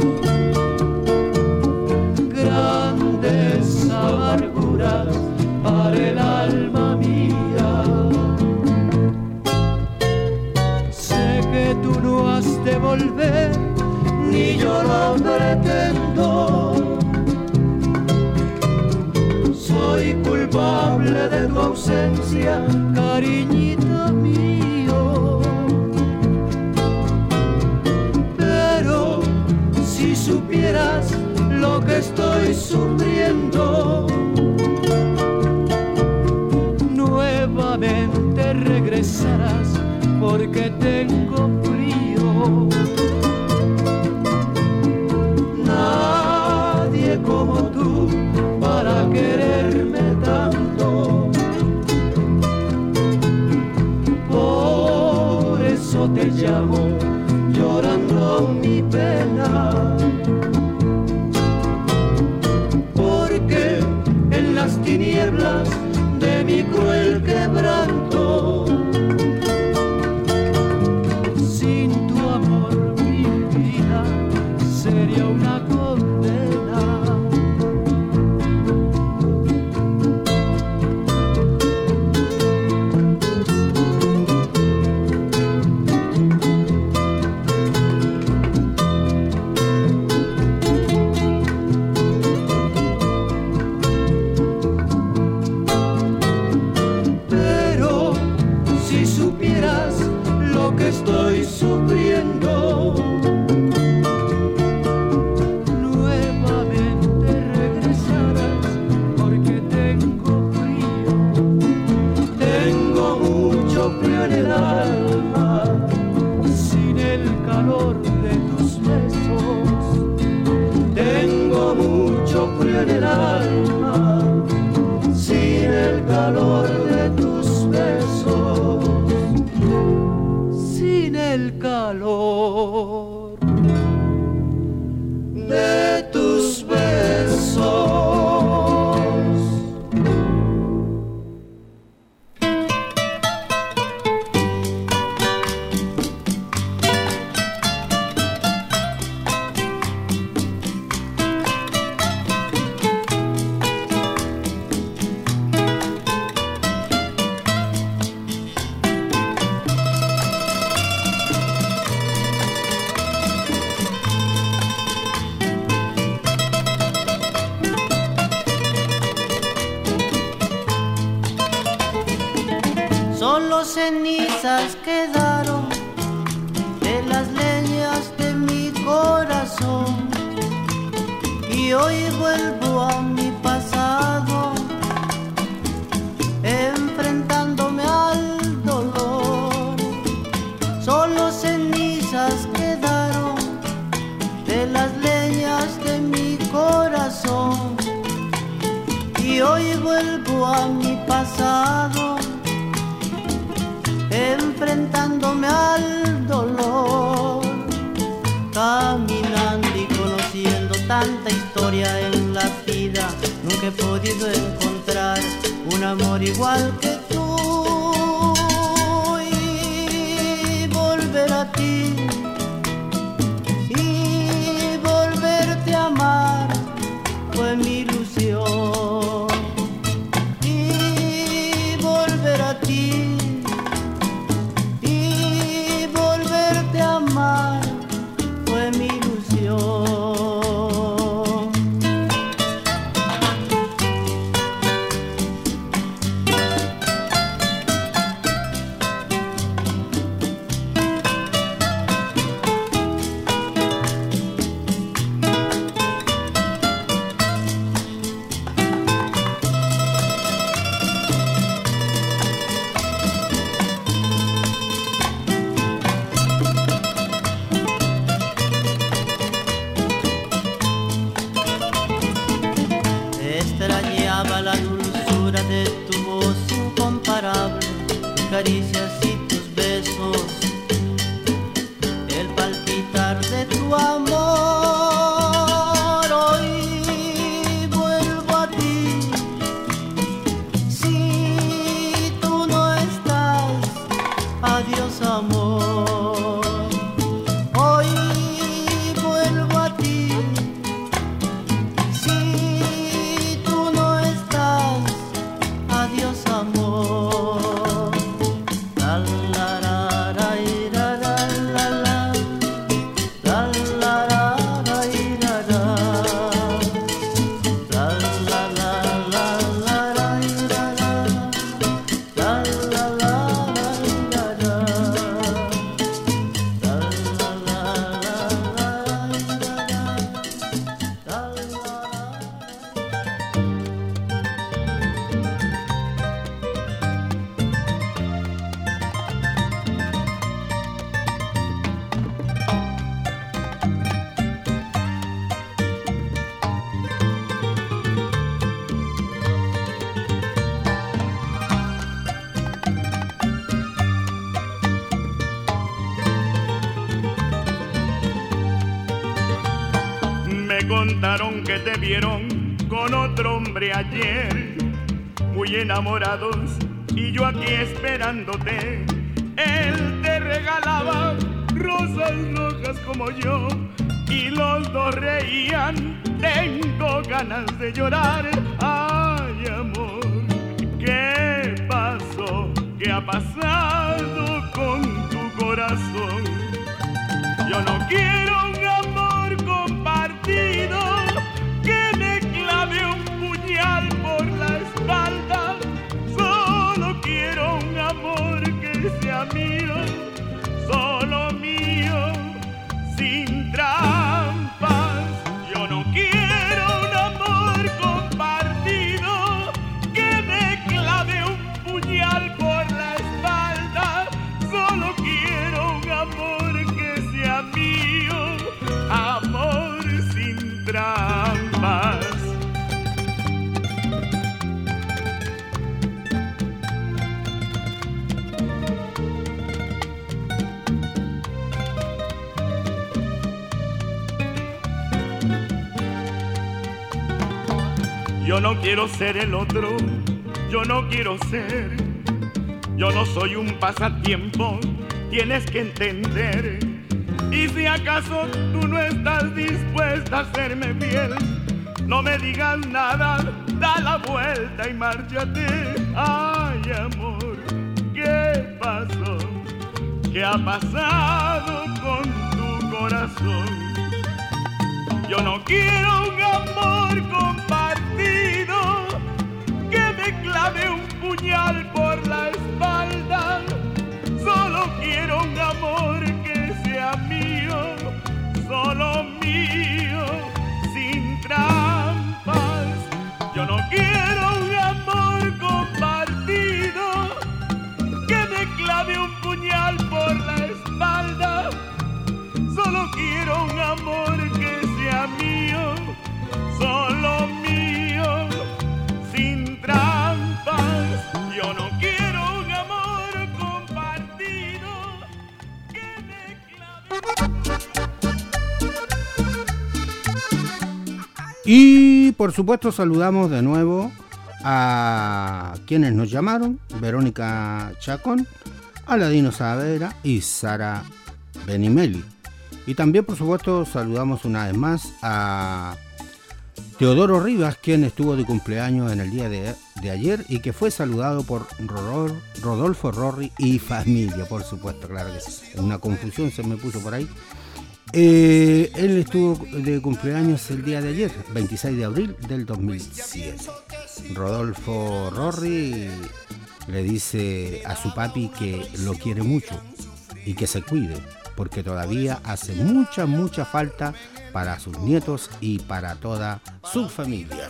grandes amarguras para el alma mía. Tú no has de volver, ni yo lo pretendo. Soy culpable de tu ausencia, cariñito mío. Pero si supieras lo que estoy sufriendo, nuevamente regresarás porque tengo frío. Nadie como tú para quererme tanto. Por eso te llamo llorando mi pena. Porque en las tinieblas de mi cruel quebranto, sería una condena. Pero si supieras lo que estoy sufriendo, en el alma, sin el calor de tus besos. Tengo mucho frío en el alma, sin el calor de tus besos. Sin el calor de tus besos. Solo cenizas quedaron de las leñas de mi corazón, y hoy vuelvo a mi pasado, enfrentando vuelvo a mi pasado, enfrentándome al dolor, caminando y conociendo tanta historia en la vida. Nunca he podido encontrar un amor igual que tú, y volver a ti y volverte a amar fue mi ilusión, y volver a ti y volverte a amar fue mi ilusión. Extrañaba la dulzura de tu voz incomparable, tus caricias y tus besos, el palpitar de tu amor. Hoy vuelvo a ti, si tú no estás, adiós amor. Hoy vuelvo a ti, si tú no estás, adiós amor. La la la la la la la la la la la la la la la Me contaron que te vieron con otro hombre ayer, muy enamorados, y yo aquí esperándote. Él te regalaba rosas rojas como yo, y los dos reían. Tengo ganas de llorar. Ay, amor, ¿qué pasó? ¿Qué ha pasado con tu corazón? Yo no quiero un amor compartido que me clave un puñal por la espalda. Solo quiero un amor que sea mío, solo mío, sin trampas. Yo no quiero un amor compartido que me clave un puñal por la espalda. Solo quiero un amor que sea mío, amor sin trampas. Yo no quiero ser el otro, yo no quiero ser. Yo no soy un pasatiempo, tienes que entender. Y si acaso tú no estás dispuesta a serme fiel, no me digas nada, da la vuelta y márchate. Ay, amor, ¿qué pasó? ¿Qué ha pasado con tu corazón? Yo no quiero un amor compartido que me clave un puñal por la espalda. Solo quiero un amor que sea mío, solo mío, sin trampas. Yo no quiero un amor compartido que me clave un puñal por la espalda. Solo quiero un amor que sea mío, solo mío. Y por supuesto saludamos de nuevo a quienes nos llamaron: Verónica Chacón, Aladino Saavedra y Sara Benimeli. Y también por supuesto saludamos una vez más a Teodoro Rivas, quien estuvo de cumpleaños en el día de ayer y que fue saludado por Rodolfo Rorri y familia, por supuesto, claro que sí. Una confusión se me puso por ahí. Él estuvo de cumpleaños el día de ayer, 26 de abril del 2007. Rodolfo Rorri le dice a su papi que lo quiere mucho y que se cuide, porque todavía hace mucha falta para sus nietos y para toda su familia.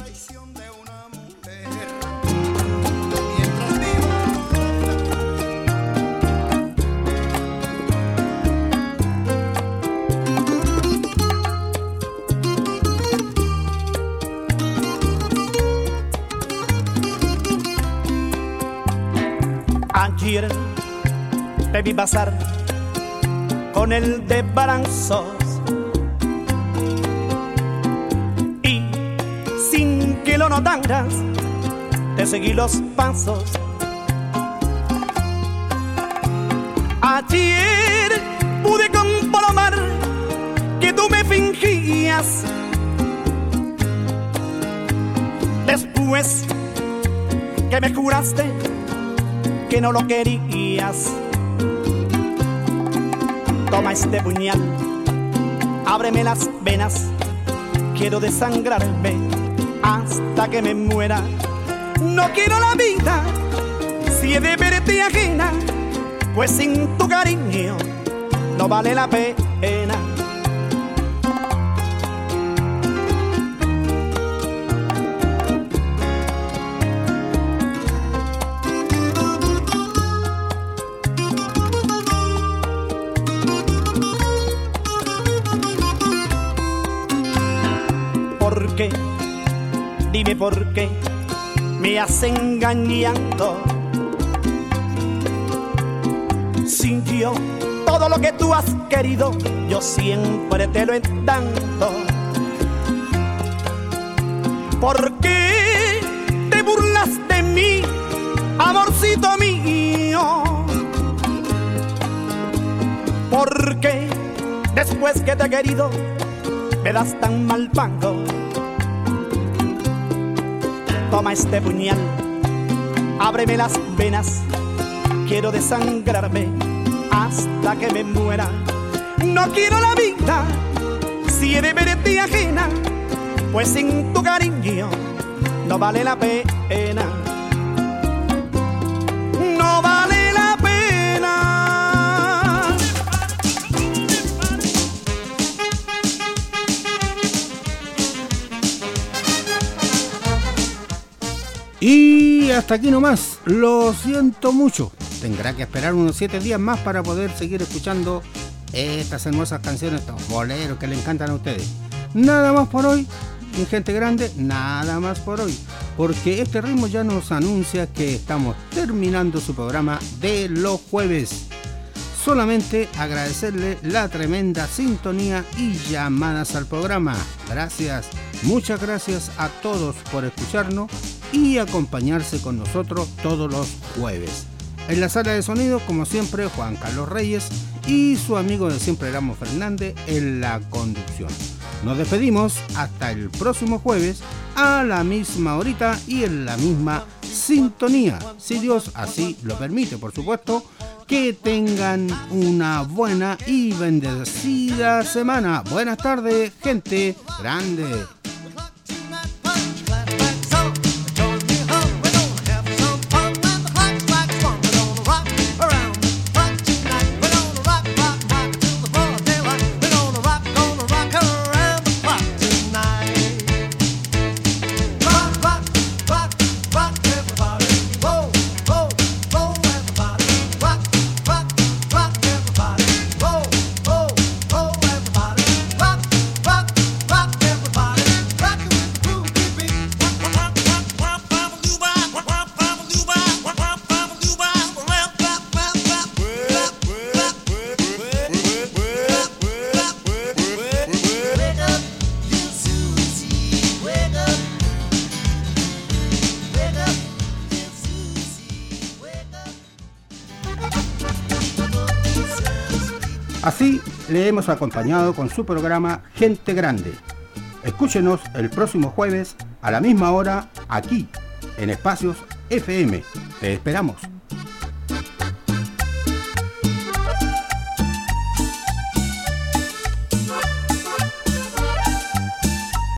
Ayer te vi pasar con el de Baranzos y sin que lo notaras te seguí los pasos. Ayer pude comprobar que tú me fingías. Después que me juraste que no lo querías. Toma este puñal, ábreme las venas, quiero desangrarme hasta que me muera. No quiero la vida si he de verte ajena, pues sin tu cariño no vale la pena. ¿Por qué? Dime por qué me has engañado. Sin yo, todo lo que tú has querido, yo siempre te lo he dado. ¿Por qué te burlas de mí, amorcito mío? ¿Por qué después que te he querido me das tan mal pago? Toma este puñal, ábreme las venas, quiero desangrarme hasta que me muera. No quiero la vida si he de verte ajena, pues sin tu cariño no vale la pena. No vale la pena. Y hasta aquí nomás, lo siento mucho. Tendrá que esperar unos 7 días más para poder seguir escuchando estas hermosas canciones, estos boleros que le encantan a ustedes. Nada más por hoy, mi gente grande, nada más por hoy, porque este ritmo ya nos anuncia que estamos terminando su programa de los jueves. Solamente agradecerle la tremenda sintonía y llamadas al programa. Gracias, muchas gracias a todos por escucharnos y acompañarse con nosotros todos los jueves. En la sala de sonido, como siempre, Juan Carlos Reyes y su amigo de siempre, Ramos Fernández, en la conducción. Nos despedimos hasta el próximo jueves a la misma horita y en la misma sintonía, si Dios así lo permite, por supuesto. Que tengan una buena y bendecida semana. Buenas tardes, gente grande. Everybody Así le hemos acompañado con su programa Gente Grande. Escúchenos el próximo jueves a la misma hora aquí en Espacios FM. Te esperamos.